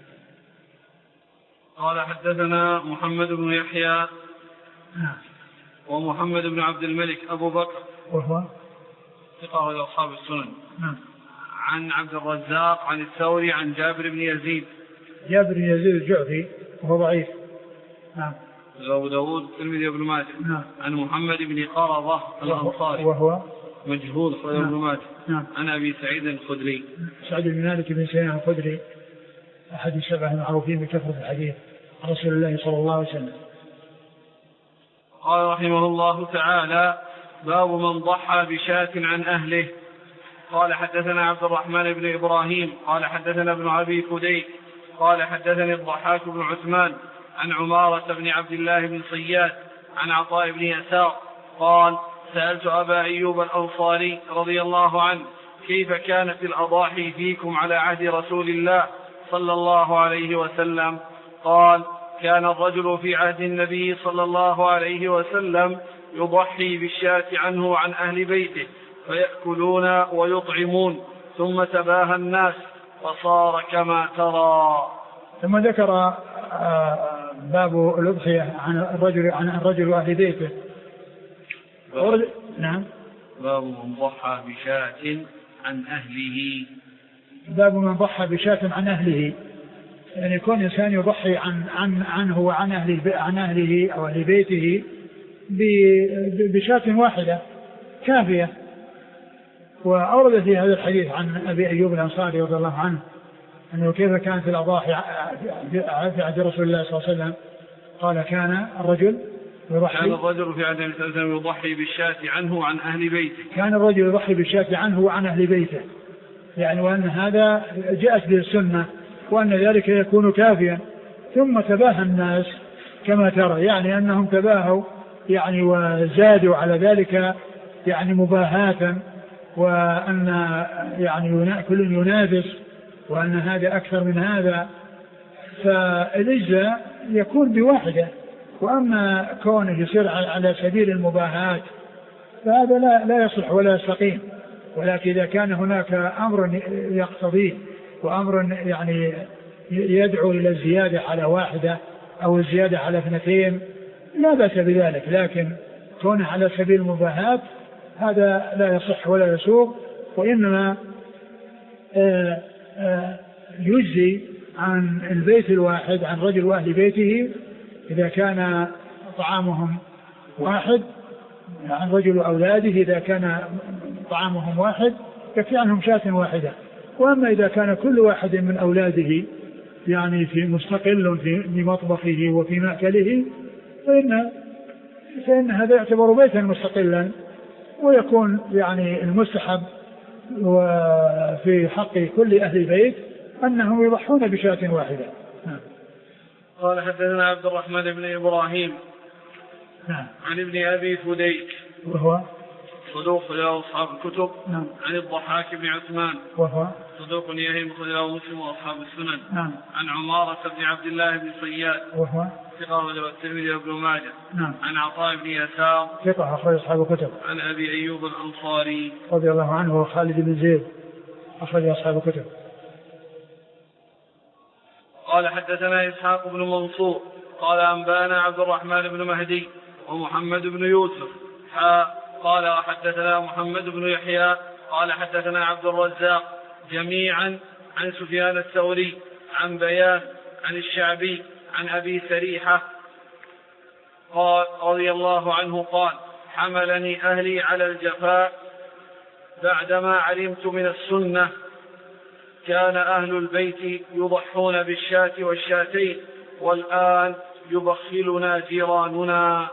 قال حدثنا محمد بن يحيى نعم. ومحمد بن عبد الملك أبو بكر وهو ثقة لأصحاب السنن. نعم. عن عبد الرزاق عن الثوري عن جابر بن يزيد جابر بن يزيد الجعفي وهو ضعيف. نعم. أبو داود الترمذي وابن ماجه. نعم. عن محمد بن قرظة الأنصاري وهو مجهول أخرجه ابن ماجه. نعم. عن أبي سعيد الخدري سعد بن مالك بن سنان الخدري أحد السبعة المعروفين بكثرة الحديث عن رسول الله صلى الله عليه وسلم. قال رحمه الله تعالى: باب من ضحى بشاة عن أهله. قال حدثنا عبد الرحمن بن إبراهيم قال حدثنا ابن أبي فديك قال حدثني الضحاك بن عثمان عن عمارة بن عبد الله بن صياد عن عطاء بن يسار قال: سألت أبا أيوب الأنصاري رضي الله عنه كيف كانت الأضاحي فيكم على عهد رسول الله صلى الله عليه وسلم؟ قال: كان الرجل في عهد النبي صلى الله عليه وسلم يضحي بالشاة عنه وعن أهل بيته فيأكلون ويطعمون ثم تباهى الناس فصار كما ترى. ثم ذكر باب الأضحية عن الرجل عن الرجل وأهل بيته. باب نعم. باب من ضحى بشاة عن أهله. باب من ضحى بشاة عن أهله، يعني يكون إنسان يضحي عن عن عنه وعن أهله عن أهله أو أهل بيته بشاة واحدة كافية. وأورد في هذا الحديث عن أبي أيوب الأنصاري رضي الله عنه أنه كيف كانت الأضاحي في عهد رسول الله صلى الله عليه وسلم. قال كان الرجل يضحي كان الرجل في عهد النبي صلى الله عليه وسلم يضحي بالشاة عنه وعن أهل بيته. كان الرجل يضحي بالشاة عنه وعن أهل بيته، يعني وأن هذا جاءت به السنة وأن ذلك يكون كافيا. ثم تباهى الناس كما ترى، يعني أنهم تباهوا يعني وزادوا على ذلك يعني مباهاة، وأن يعني كل ينافس وأن هذا أكثر من هذا، فالإجزاء يكون بواحدة. وأما كونه يصير على سبيل المباهاة فهذا لا, لا يصلح ولا يستقيم. ولكن إذا كان هناك أمر يقتضيه وأمر يعني يدعو إلى الزيادة على واحدة أو الزيادة على اثنتين لا بأس بذلك، لكن كونه على سبيل المباهاة هذا لا يصح ولا يسوغ. وإنما آآ آآ يجزي عن البيت الواحد عن رجل وأهل بيته إذا كان طعامهم واحد، عن رجل وأولاده إذا كان طعامهم واحد يكفي عنهم شاة واحدة. وأما إذا كان كل واحد من أولاده يعني في مستقل في مطبخه وفي مأكله فإن, فإن هذا يعتبر بيتا مستقلا، ويكون يعني المستحب وفي حق كل أهل البيت أنهم يضحون بشاة واحدة. قال حدثنا عبد الرحمن بن إبراهيم نعم. عن ابن أبي فديك وهو صدوق له أصحاب الكتب. نعم. عن الضحاك بن عثمان وهو صدوق يهم له مسلم وأصحاب السنن. نعم. عن عمارة بن عبد الله بن صياد وهو ثقة له الترمذي وابن ماجه. نعم. عن عطاء بن يسار ثقة أخرج أصحاب الكتب. عن أبي أيوب الأنصاري رضي الله عنه وخالد بن زيد أخرج أصحاب الكتب. قال حدثنا إسحاق بن منصور قال أنبانا عبد الرحمن بن مهدي ومحمد بن يوسف قال حدثنا محمد بن يحيى قال حدثنا عبد الرزاق جميعا عن سفيان الثوري عن بيان عن الشعبي عن أبي سريحة قال رضي الله عنه قال حملني أهلي على الجفاء بعدما علمت من السنة كان أهل البيت يضحون بالشاة والشاتين والآن يبخلنا جيراننا.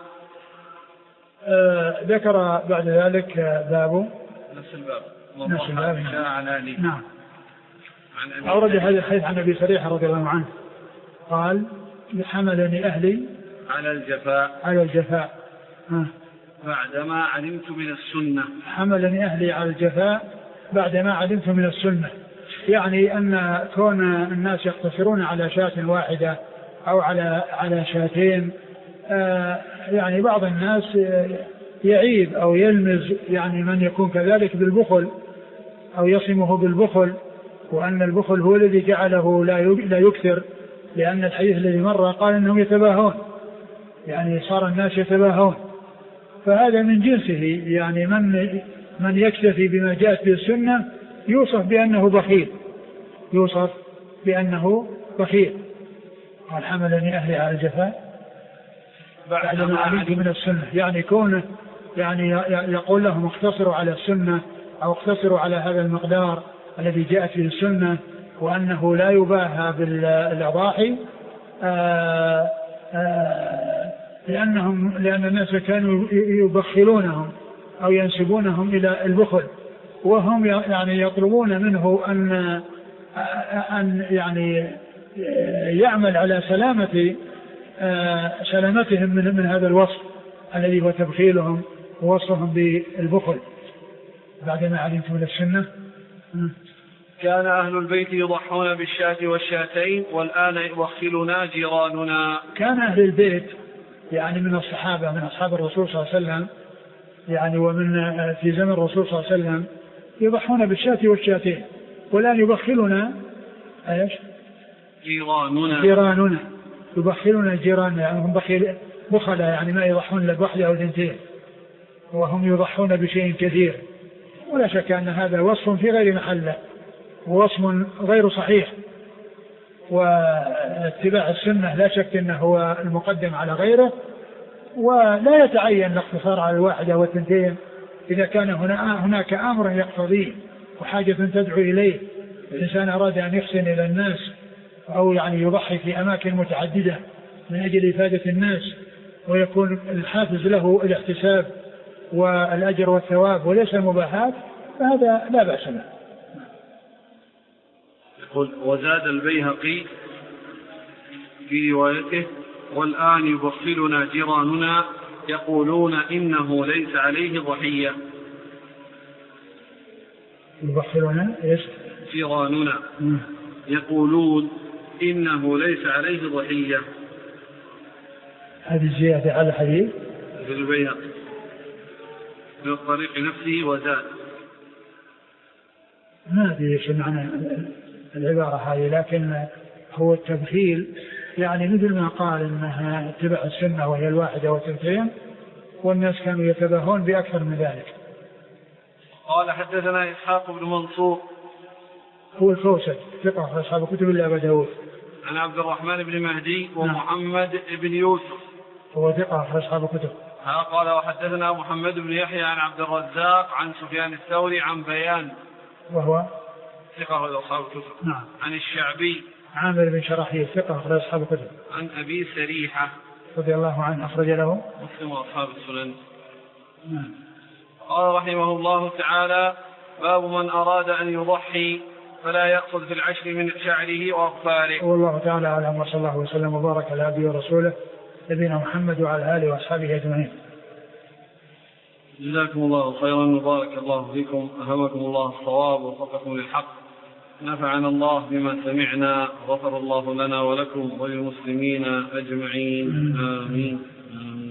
آه ذكر بعد ذلك باب نفس الباب نفس الباب نعم. أورد هذا الحديث عن أبي سريحة رضي الله عنه قال حملني أهلي على الجفاء على الجفاء آه. بعدما علمت من السنة. حملني أهلي على الجفاء بعدما علمت من السنة، يعني أن كون الناس يقتصرون على شاة واحدة أو على على شاتين آه يعني بعض الناس يعيب أو يلمز يعني من يكون كذلك بالبخل أو يصمه بالبخل، وأن البخل هو الذي جعله لا يكثر، لأن الحديث الذي مر قال أنهم يتباهون، يعني صار الناس يتباهون، فهذا من جنسه، يعني من من يكتفي بما جاءت به السنة يوصف بأنه بخيل يوصف بأنه بخيل. قال حملني أهلي على الجفاء بعدما علمت من السنة، يعني كونه يعني يقول لهم اقتصروا على السنة أو اقتصروا على هذا المقدار الذي جاءت به السنة، وأنه لا يباهى بالأضاحي آآ آآ لأنهم لأن الناس كانوا يبخلونهم أو ينسبونهم إلى البخل، وهم يعني يطلبون منه أن أن يعني يعمل على سلامة سلامتهم من من هذا الوصف الذي هو تبخيلهم ووصفهم بالبخل. بعدما علمت من السنة كان أهل البيت يضحون بالشاة والشاتين والآن يوخلنا جيراننا. كان أهل البيت يعني من الصحابة من أصحاب الرسول صلى الله عليه وسلم يعني ومن في زمن الرسول صلى الله عليه وسلم يضحون بالشاة والشاتين والآن يبخلنا ايش؟ جيراننا جيراننا يبخلنا جيراننا يعني هم بخيل بخلا يعني ما يضحون الا بواحدة أو اثنتين وهم يضحون بشيء كثير. ولا شك أن هذا وصف في غير محله ووصف غير صحيح. واتباع السنة لا شك أنه هو المقدم على غيره ولا يتعين الاقتصار على الواحدة والثنتين إذا كان هنا هناك أمر يقتضيه وحاجة تدعو إليه. الإنسان أراد أن يحسن إلى الناس أو يعني يضحي في أماكن متعددة من أجل إفادة الناس ويكون الحافز له الاحتساب والأجر والثواب وليس المباحات فهذا لا بأس له. يقول وزاد البيهقي في روايته والآن يبخلنا جيراننا يقولون إنه ليس عليه ضحية. يبخلنا إيش؟ جيراننا يقولون إنه ليس عليه ضحية. هذه زيادة على الحديث في البيهقي من الطريق نفسه وزاد. ما أدري إيش معنى العبارة هذه لكن هو التبخيل يعني مثل ما قال إنها اتباع السنة وهي الواحدة والثنتين والناس كانوا يتباهون بأكثر من ذلك. قال حدثنا إسحاق بن منصور هو الفوسد ثقة أصحاب كتب الله أبا داود عن عبد الرحمن بن مهدي ومحمد بن يوسف هو ثقة أصحاب كتب. قال وحدثنا محمد بن يحيى عن عبد الرزاق عن سفيان الثوري عن بيان وهو ثقة أصحاب الكتب. نعم. عن الشعبي عامر بن شراحيل ثقة أصحاب الكتب. عن أبي سريحة رضي الله عنه أخرج له مسلم وأصحاب السنن. نعم. قال رحمه الله تعالى باب من أراد أن يضحي فلا يأخذ في العشر من شعره وأظفاره. والله تعالى أعلم وصلى الله وسلم وبارك على عبده ورسوله نبينا محمد وعلى آله وأصحابه أجمعين. جزاكم الله خيرا وبارك الله فيكم ألهمكم الله الصواب ووفقكم للحق نفعنا الله بما سمعنا غفر الله لنا ولكم وللمسلمين أجمعين آمين. آمين.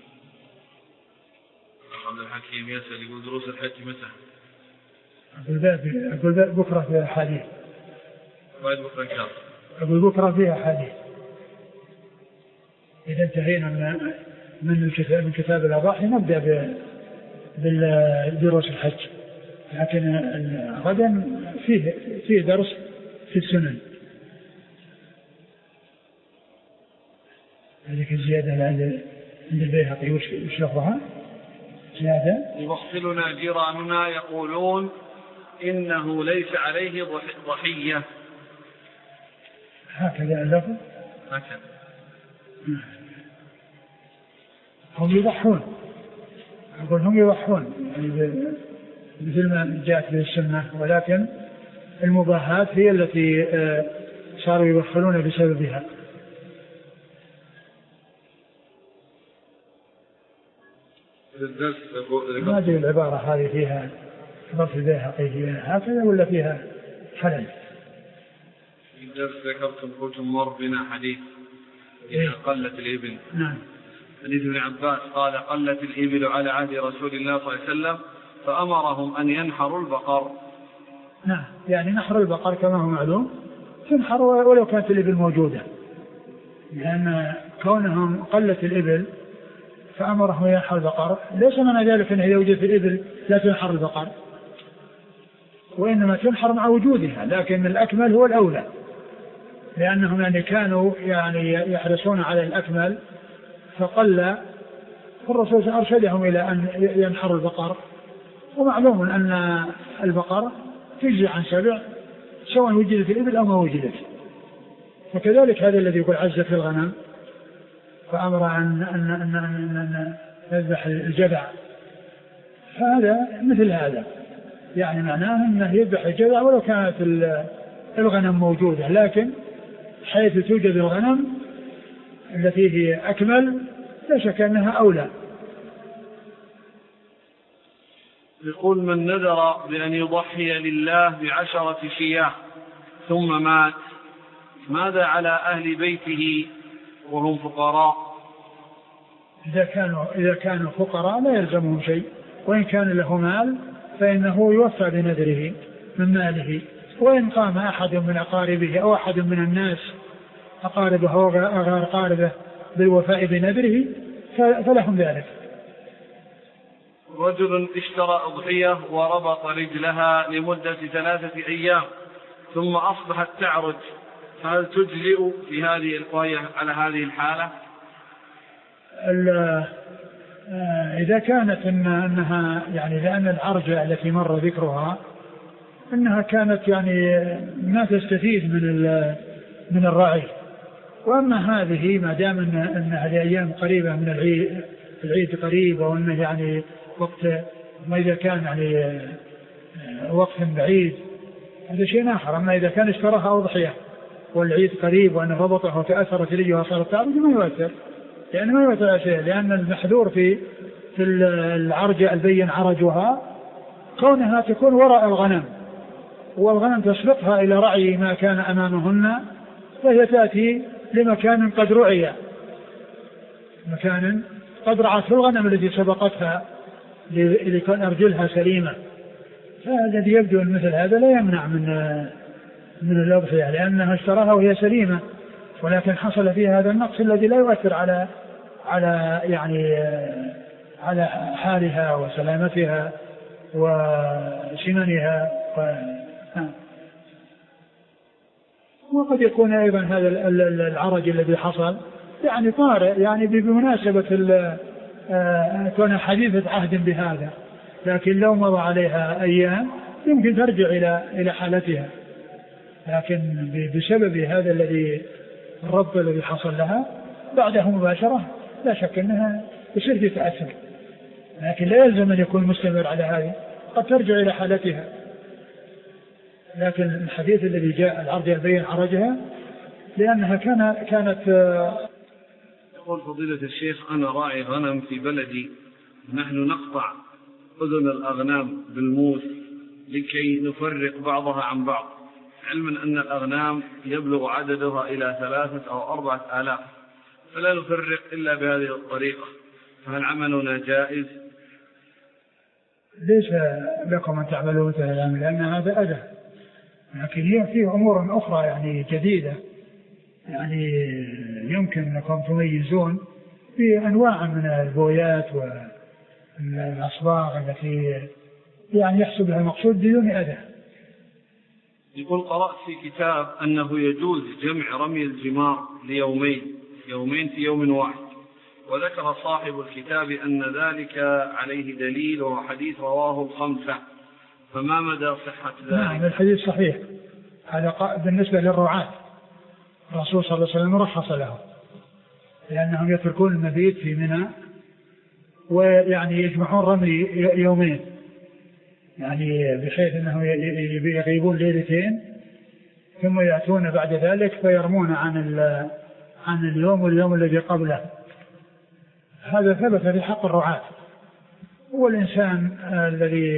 عبد الحكيم يسأل يقول دروس الحج متى؟ أقول بكرة فيها حديث. بعد بكرة إن شاء الله. أقول بكرة فيها حديث. إذا انتهينا من من الكتاب من كتاب الأضاحي نبدأ بالدروس الحج. لكن غدا فيه فيه درس في السنن. هذه الزيادة عند عند البيهقي وش لفظها؟ زيادة يبخلنا جيراننا يقولون إنه ليس عليه ضحية. هكذا اللفظ. هكذا. هم يضحون. أقول هم يضحون يعني مثل ما جاءت به السنة ولكن المباحات هي التي صاروا يبخلون بسببها. ما أدري العبارة هذه فيها ضبط البيهقي فيها هكذا ولا فيها خلل. في الدرس ذكرتم قلتم مر بنا حديث إذا إيه؟ قلت الإبل. نعم. حديث ابن عباس قال قلت الإبل على عهد رسول الله صلى الله عليه وسلم فأمرهم أن ينحروا البقر. نعم يعني نحر البقر كما هو معلوم تنحر ولو كانت الإبل موجودة لأن كونهم قلت الإبل فأمرهم ينحر البقر ليس معنى ذلك أنه إذا وجدت الإبل لا تنحر البقر وإنما تنحر مع وجودها لكن الأكمل هو الأولى لأنهم يعني كانوا يعني يحرصون على الأكمل فقل فالرسول أرشدهم إلى أن ينحروا البقر ومعلوم أن البقر تجزي عن سبع سواء وجدت الإبل أو ما وجدت وكذلك هذا الذي يقول عز في الغنم فأمر أن, أن, أن, أن, أن يذبح الجذع فهذا مثل هذا يعني معناه أنه يذبح الجذع ولو كانت الغنم موجودة لكن حيث توجد الغنم التي هي أكمل لا شك أنها أولى. يقول من نذر بأن يضحي لله بعشرة شياه ثم مات ماذا على أهل بيته وهم فقراء؟ إذا كانوا, إذا كانوا فقراء لا يلزمهم شيء، وإن كان له مال فإنه يوفى بنذره من ماله، وإن قام أحد من أقاربه أو أحد من الناس أقاربه أو غير أقاربه بالوفاء بنذره فلهم ذلك. رجل اشترى أضحية وربط رجلها لمدة ثلاثة أيام ثم أصبحت تعرج، فهل تجزئ في هذه القضية على هذه الحالة؟ إذا كانت إن أنها يعني لأن العرجة التي مر ذكرها أنها كانت يعني ما تستفيد من من الرعي، وأما هذه ما دام أنها لأيام قريبة من العيد، العيد قريب وأنه يعني وقت، ما إذا كان يعني وقت بعيد هذا شيء آخر. أما إذا كان اشتراها أضحية والعيد قريب وأن ربطه وتأثرت رجلها وصارت تعرج ما يؤثر، لأن ما يؤثر شيء، لأن المحذور في في العرجة البين عرجها كونها تكون وراء الغنم، والغنم تسبقها إلى رعي ما كان أمامهن، فهي تأتي لمكان قد رعي، مكان قد رعته الغنم التي سبقتها لكون أرجلها سليمة. فالذي يبدو أن مثل هذا لا يمنع من من الأضحية لأنها اشتراها وهي سليمة، ولكن حصل فيها هذا النقص الذي لا يؤثر على على يعني على حالها وسلامتها وسمنها و... وقد يكون أيضا هذا العرج الذي حصل يعني طارئ، يعني بمناسبة كون حديثة عهد بهذا، لكن لو مضى عليها أيام يمكن ترجع إلى إلى حالتها، لكن بسبب هذا الذي الربط الذي حصل لها بعده مباشرة لا شك أنها يصير في تأثر، لكن لا يلزم أن يكون مستمر على هذه، قد ترجع إلى حالتها. لكن الحديث الذي جاء العرض يبين عرجها لأنها كان كانت. يقول فضيلة الشيخ أنا راعي غنم في بلدي، نحن نقطع أذن الأغنام بالموس لكي نفرق بعضها عن بعض، علما أن الأغنام يبلغ عددها إلى ثلاثة أو أربعة آلاف، فلا نفرق إلا بهذه الطريقة، فهل عملنا جائز؟ ليس لكم أن تعملوا مثل هذا لأن هذا أذى، لكن هي فيه أمور أخرى يعني جديدة، يعني يمكن لكم تميزون بأنواع من البويات والأصباغ التي يعني يحسب لها مقصود بدون أذى. يقول قرأت في كتاب أنه يجوز جمع رمي الجمار ليومين يومين في يوم واحد، وذكر صاحب الكتاب أن ذلك عليه دليل وهو حديث رواه الخمسة، فما مدى صحة ذلك؟ نعم الحديث صحيح، هذا بالنسبة للرعاة الرسول صلى الله عليه وسلم رخص له لأنهم يتركون المبيت في منى ويعني يجمعون رمي يومين، يعني بحيث أنهم يغيبون ليلتين ثم يأتون بعد ذلك فيرمون عن عن اليوم واليوم الذي قبله. هذا ثبت في حق الرعاة، والإنسان الذي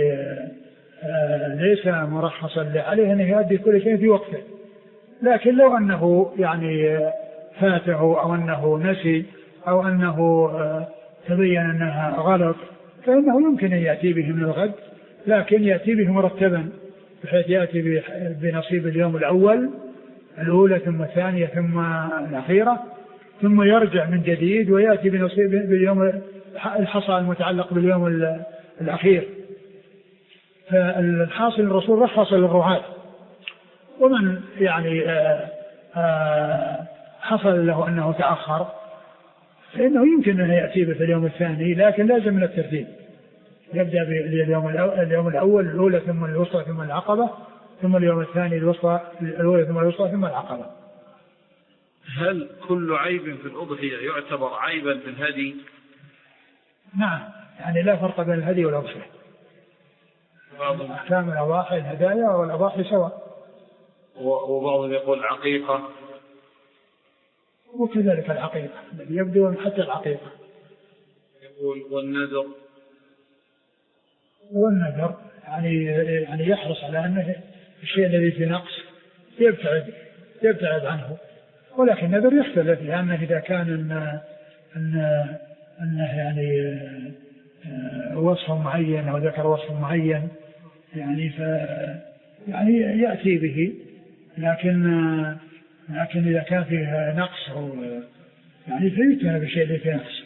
ليس مرخصا عليه أن يؤدي كل شيء في وقته، لكن لو أنه يعني فاته أو أنه نسي أو أنه تبين أنها غلط فإنه يمكن أن يأتي به من الغد، لكن يأتي به مرتبا بحيث يأتي بنصيب اليوم الأول الأولى ثم الثانية ثم الأخيرة، ثم يرجع من جديد ويأتي بنصيب باليوم الحصى المتعلق باليوم الأخير. فالحاصل الرسول رخص للرعاة، ومن يعني آآ آآ حصل له أنه تأخر فإنه يمكن أن يأتي في اليوم الثاني، لكن لازم من الترتيب، يبدأ باليوم اليوم الأول الأولى ثم الوسطى ثم العقبة ثم اليوم الثاني الوسطى الأولى ثم الوسطى ثم العقبة. هل كل عيب في الأضحية يعتبر عيبا في الهدي؟ نعم، يعني لا فرق بين الهدي والأضحية، أحكام الأضاحي الهدايا والأضاحي سواء. وبعضهم يقول عقيقة، وكذلك العقيقة الذي يبدو حتى العقيقة. يقول والنذر، والنذر يعني يعني يحرص على أنه الشيء الذي في نقص يبتعد يبتعد عنه. ولكن النذر يختلف، لأنه إذا كان أن أن أنه يعني وصف معين أو ذكر وصف معين يعني ف يعني يأتي به، لكن لكن إذا كان فيه نقص أو يعني فيتنا بالشيء اللي فيه نقص.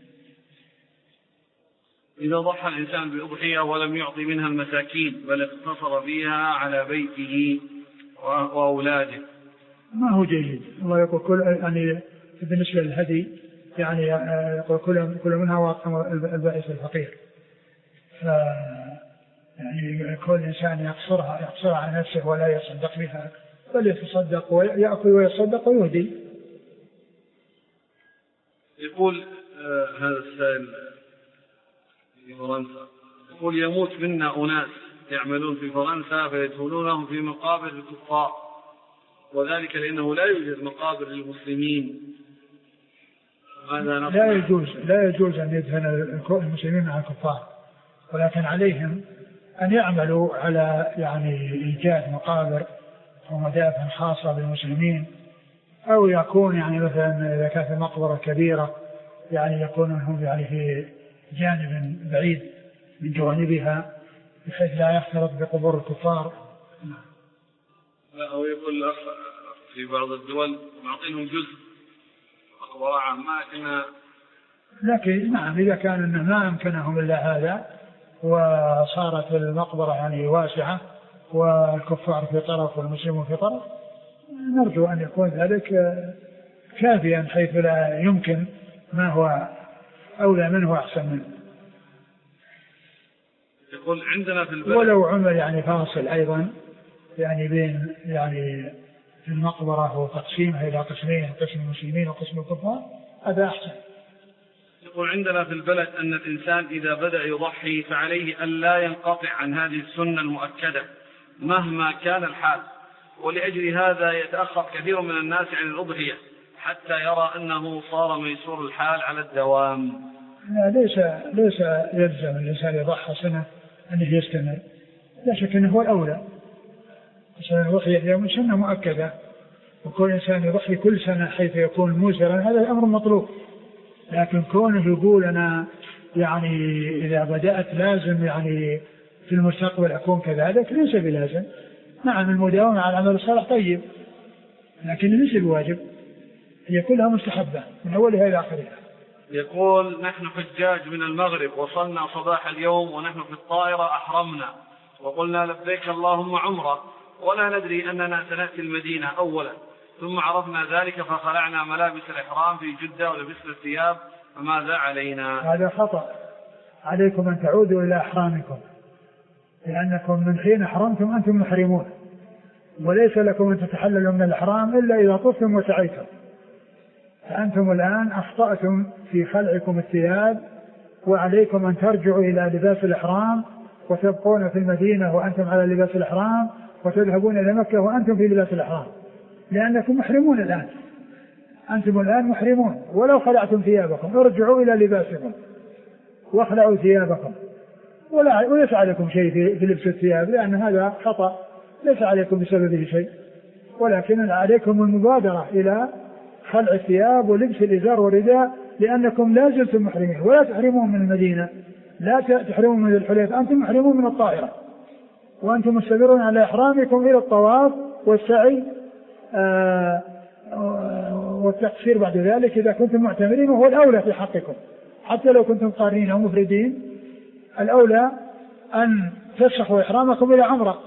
إذا ضحى الإنسان بأضحية ولم يعطي منها المساكين بل اقتصر فيها على بيته وأولاده ما هو جيد. الله يقول كل يعني بالنسبة للهدي يعني يقول كل كل منها واطعم البائس الفقير. ف يعني كل إنسان يقصرها يقصرها على نفسه ولا يصدق بها بل يتصدق ويأكل ويصدق ويهدي. يقول آه هذا السائل في فرنسا، يقول يموت منا أناس يعملون في فرنسا فيدفنونهم في مقابر الكفار، وذلك لأنه لا يوجد مقابر للمسلمين. لا يجوز لا يجوز أن يدفن المسلمين مع الكفار، ولكن عليهم أن يعملوا على يعني إيجاد مقابر ومدافن خاصة بالمسلمين، أو يكون يعني مثلا إذا كانت مقبرة كبيرة يعني يكون هم يعني في جانب بعيد من جوانبها بحيث لا يختلط بقبور الكفار. لا هو يقول في بعض الدول معطينهم جزء مقبرة عامة، لكن لكن نعم إذا كان إنه ما أمكنهم إلا هذا وصارت المقبرة يعني واسعة والكفار في طرف والمسلمون في طرف، نرجو أن يكون ذلك كافيا حيث لا يمكن ما هو أولى منه وأحسن منه. يقول عندنا في البلد ولو عمل يعني فاصل أيضا يعني بين يعني المقبرة وتقسيمها إلى قسمين، قسم المسلمين وقسم الكفار، هذا أحسن. يقول عندنا في البلد أن الإنسان إذا بدأ يضحي فعليه أن لا ينقطع عن هذه السنة المؤكدة مهما كان الحال، ولأجل هذا يتأخر كثير من الناس عن الأضحية حتى يرى أنه صار ميسور الحال على الدوام. لا ليس ليس يلزم الإنسان يضحى سنة أنه يستمر، لا شك أنه هو الأولى. مثلا الأضحية اليوم سنة مؤكدة، وكل إنسان يضحي كل سنة حيث يكون موسرا هذا الأمر مطلوب. لكن كونه يقول أنا يعني إذا بدأت لازم يعني في المستقبل أكون كذلك ليس بلازم. نعم المداومة على العمل الصالح طيب، لكن ليس بواجب، هي كلها مستحبة من أولها إلى آخرها. يقول نحن حجاج من المغرب وصلنا صباح اليوم ونحن في الطائرة أحرمنا وقلنا لبيك اللهم عمرة ولا ندري أننا سنأتي المدينة أولا، ثم عرفنا ذلك فخلعنا ملابس الإحرام في جدة ولبسنا الثياب، فماذا علينا؟ هذا خطأ، عليكم أن تعودوا إلى أحرامكم، لأنكم من حين أحرمتم أنتم محرمون، وليس لكم أن تتحللوا من الإحرام إلا إذا طفتم وسعيتم. فأنتم الآن أخطأتم في خلعكم الثياب، وعليكم أن ترجعوا إلى لباس الإحرام وتبقون في المدينة وأنتم على لباس الإحرام، وتذهبون إلى مكة وأنتم في لباس الإحرام، لأنكم محرمون الآن. أنتم الآن محرمون، ولو خلعتم ثيابكم ارجعوا إلى لباسكم واخلعوا ثيابكم، ولا وليس عليكم شيء في لبس الثياب، لأن هذا خطأ ليس عليكم بسببه شيء، ولكن عليكم المبادرة إلى خلع الثياب ولبس الإزار والرداء، لأنكم لا زلتم محرمين، ولا تحرمون من المدينة، لا تحرمون من الحليفة، أنتم محرمون من الطائرة، وأنتم مستمرون على إحرامكم إلى الطواف والسعي آه والتقصير بعد ذلك إذا كنتم معتمرين، وهو الأولى في حقكم حتى لو كنتم قارنين أو مفردين، الأولى أن تفسخوا إحرامكم إلى عمرة.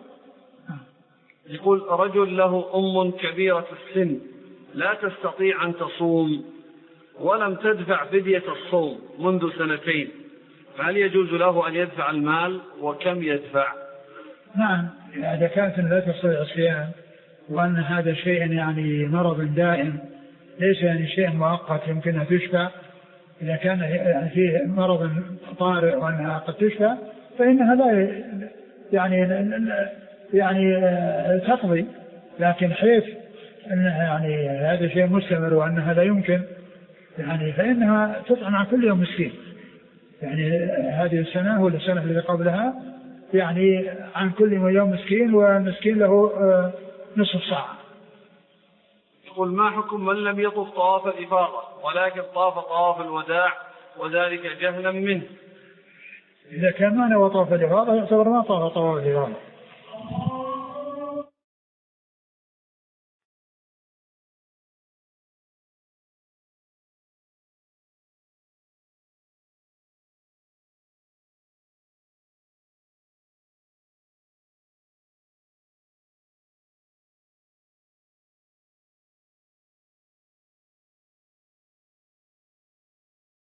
يقول رجل له أم كبيرة السن لا تستطيع أن تصوم ولم تدفع فدية الصوم منذ سنتين، فهل يجوز له أن يدفع المال وكم يدفع؟ نعم، إذا كانت لا تستطيع الصيام وأن هذا شيء يعني مرض دائم ليس يعني شيء مؤقت يمكنها تشفى، إذا كان فيه مرض طارئ وأنها قد تشفى فإنها لا يعني يعني تقضي، لكن حيث أنها يعني هذا شيء مستمر وأنها لا يمكن يعني فإنها تطعم عن كل يوم مسكين، يعني هذه السنة ولا السنة التي قبلها يعني عن كل يوم مسكين، والمسكين له نصف ساعة. يقول ما حكم من لم يطف طواف الإفاضة ولكن طاف طواف الوداع وذلك جهلا منه؟ إذا كان ما نوى طواف الإفاضة يعتبر ما طاف طواف الإفاضة.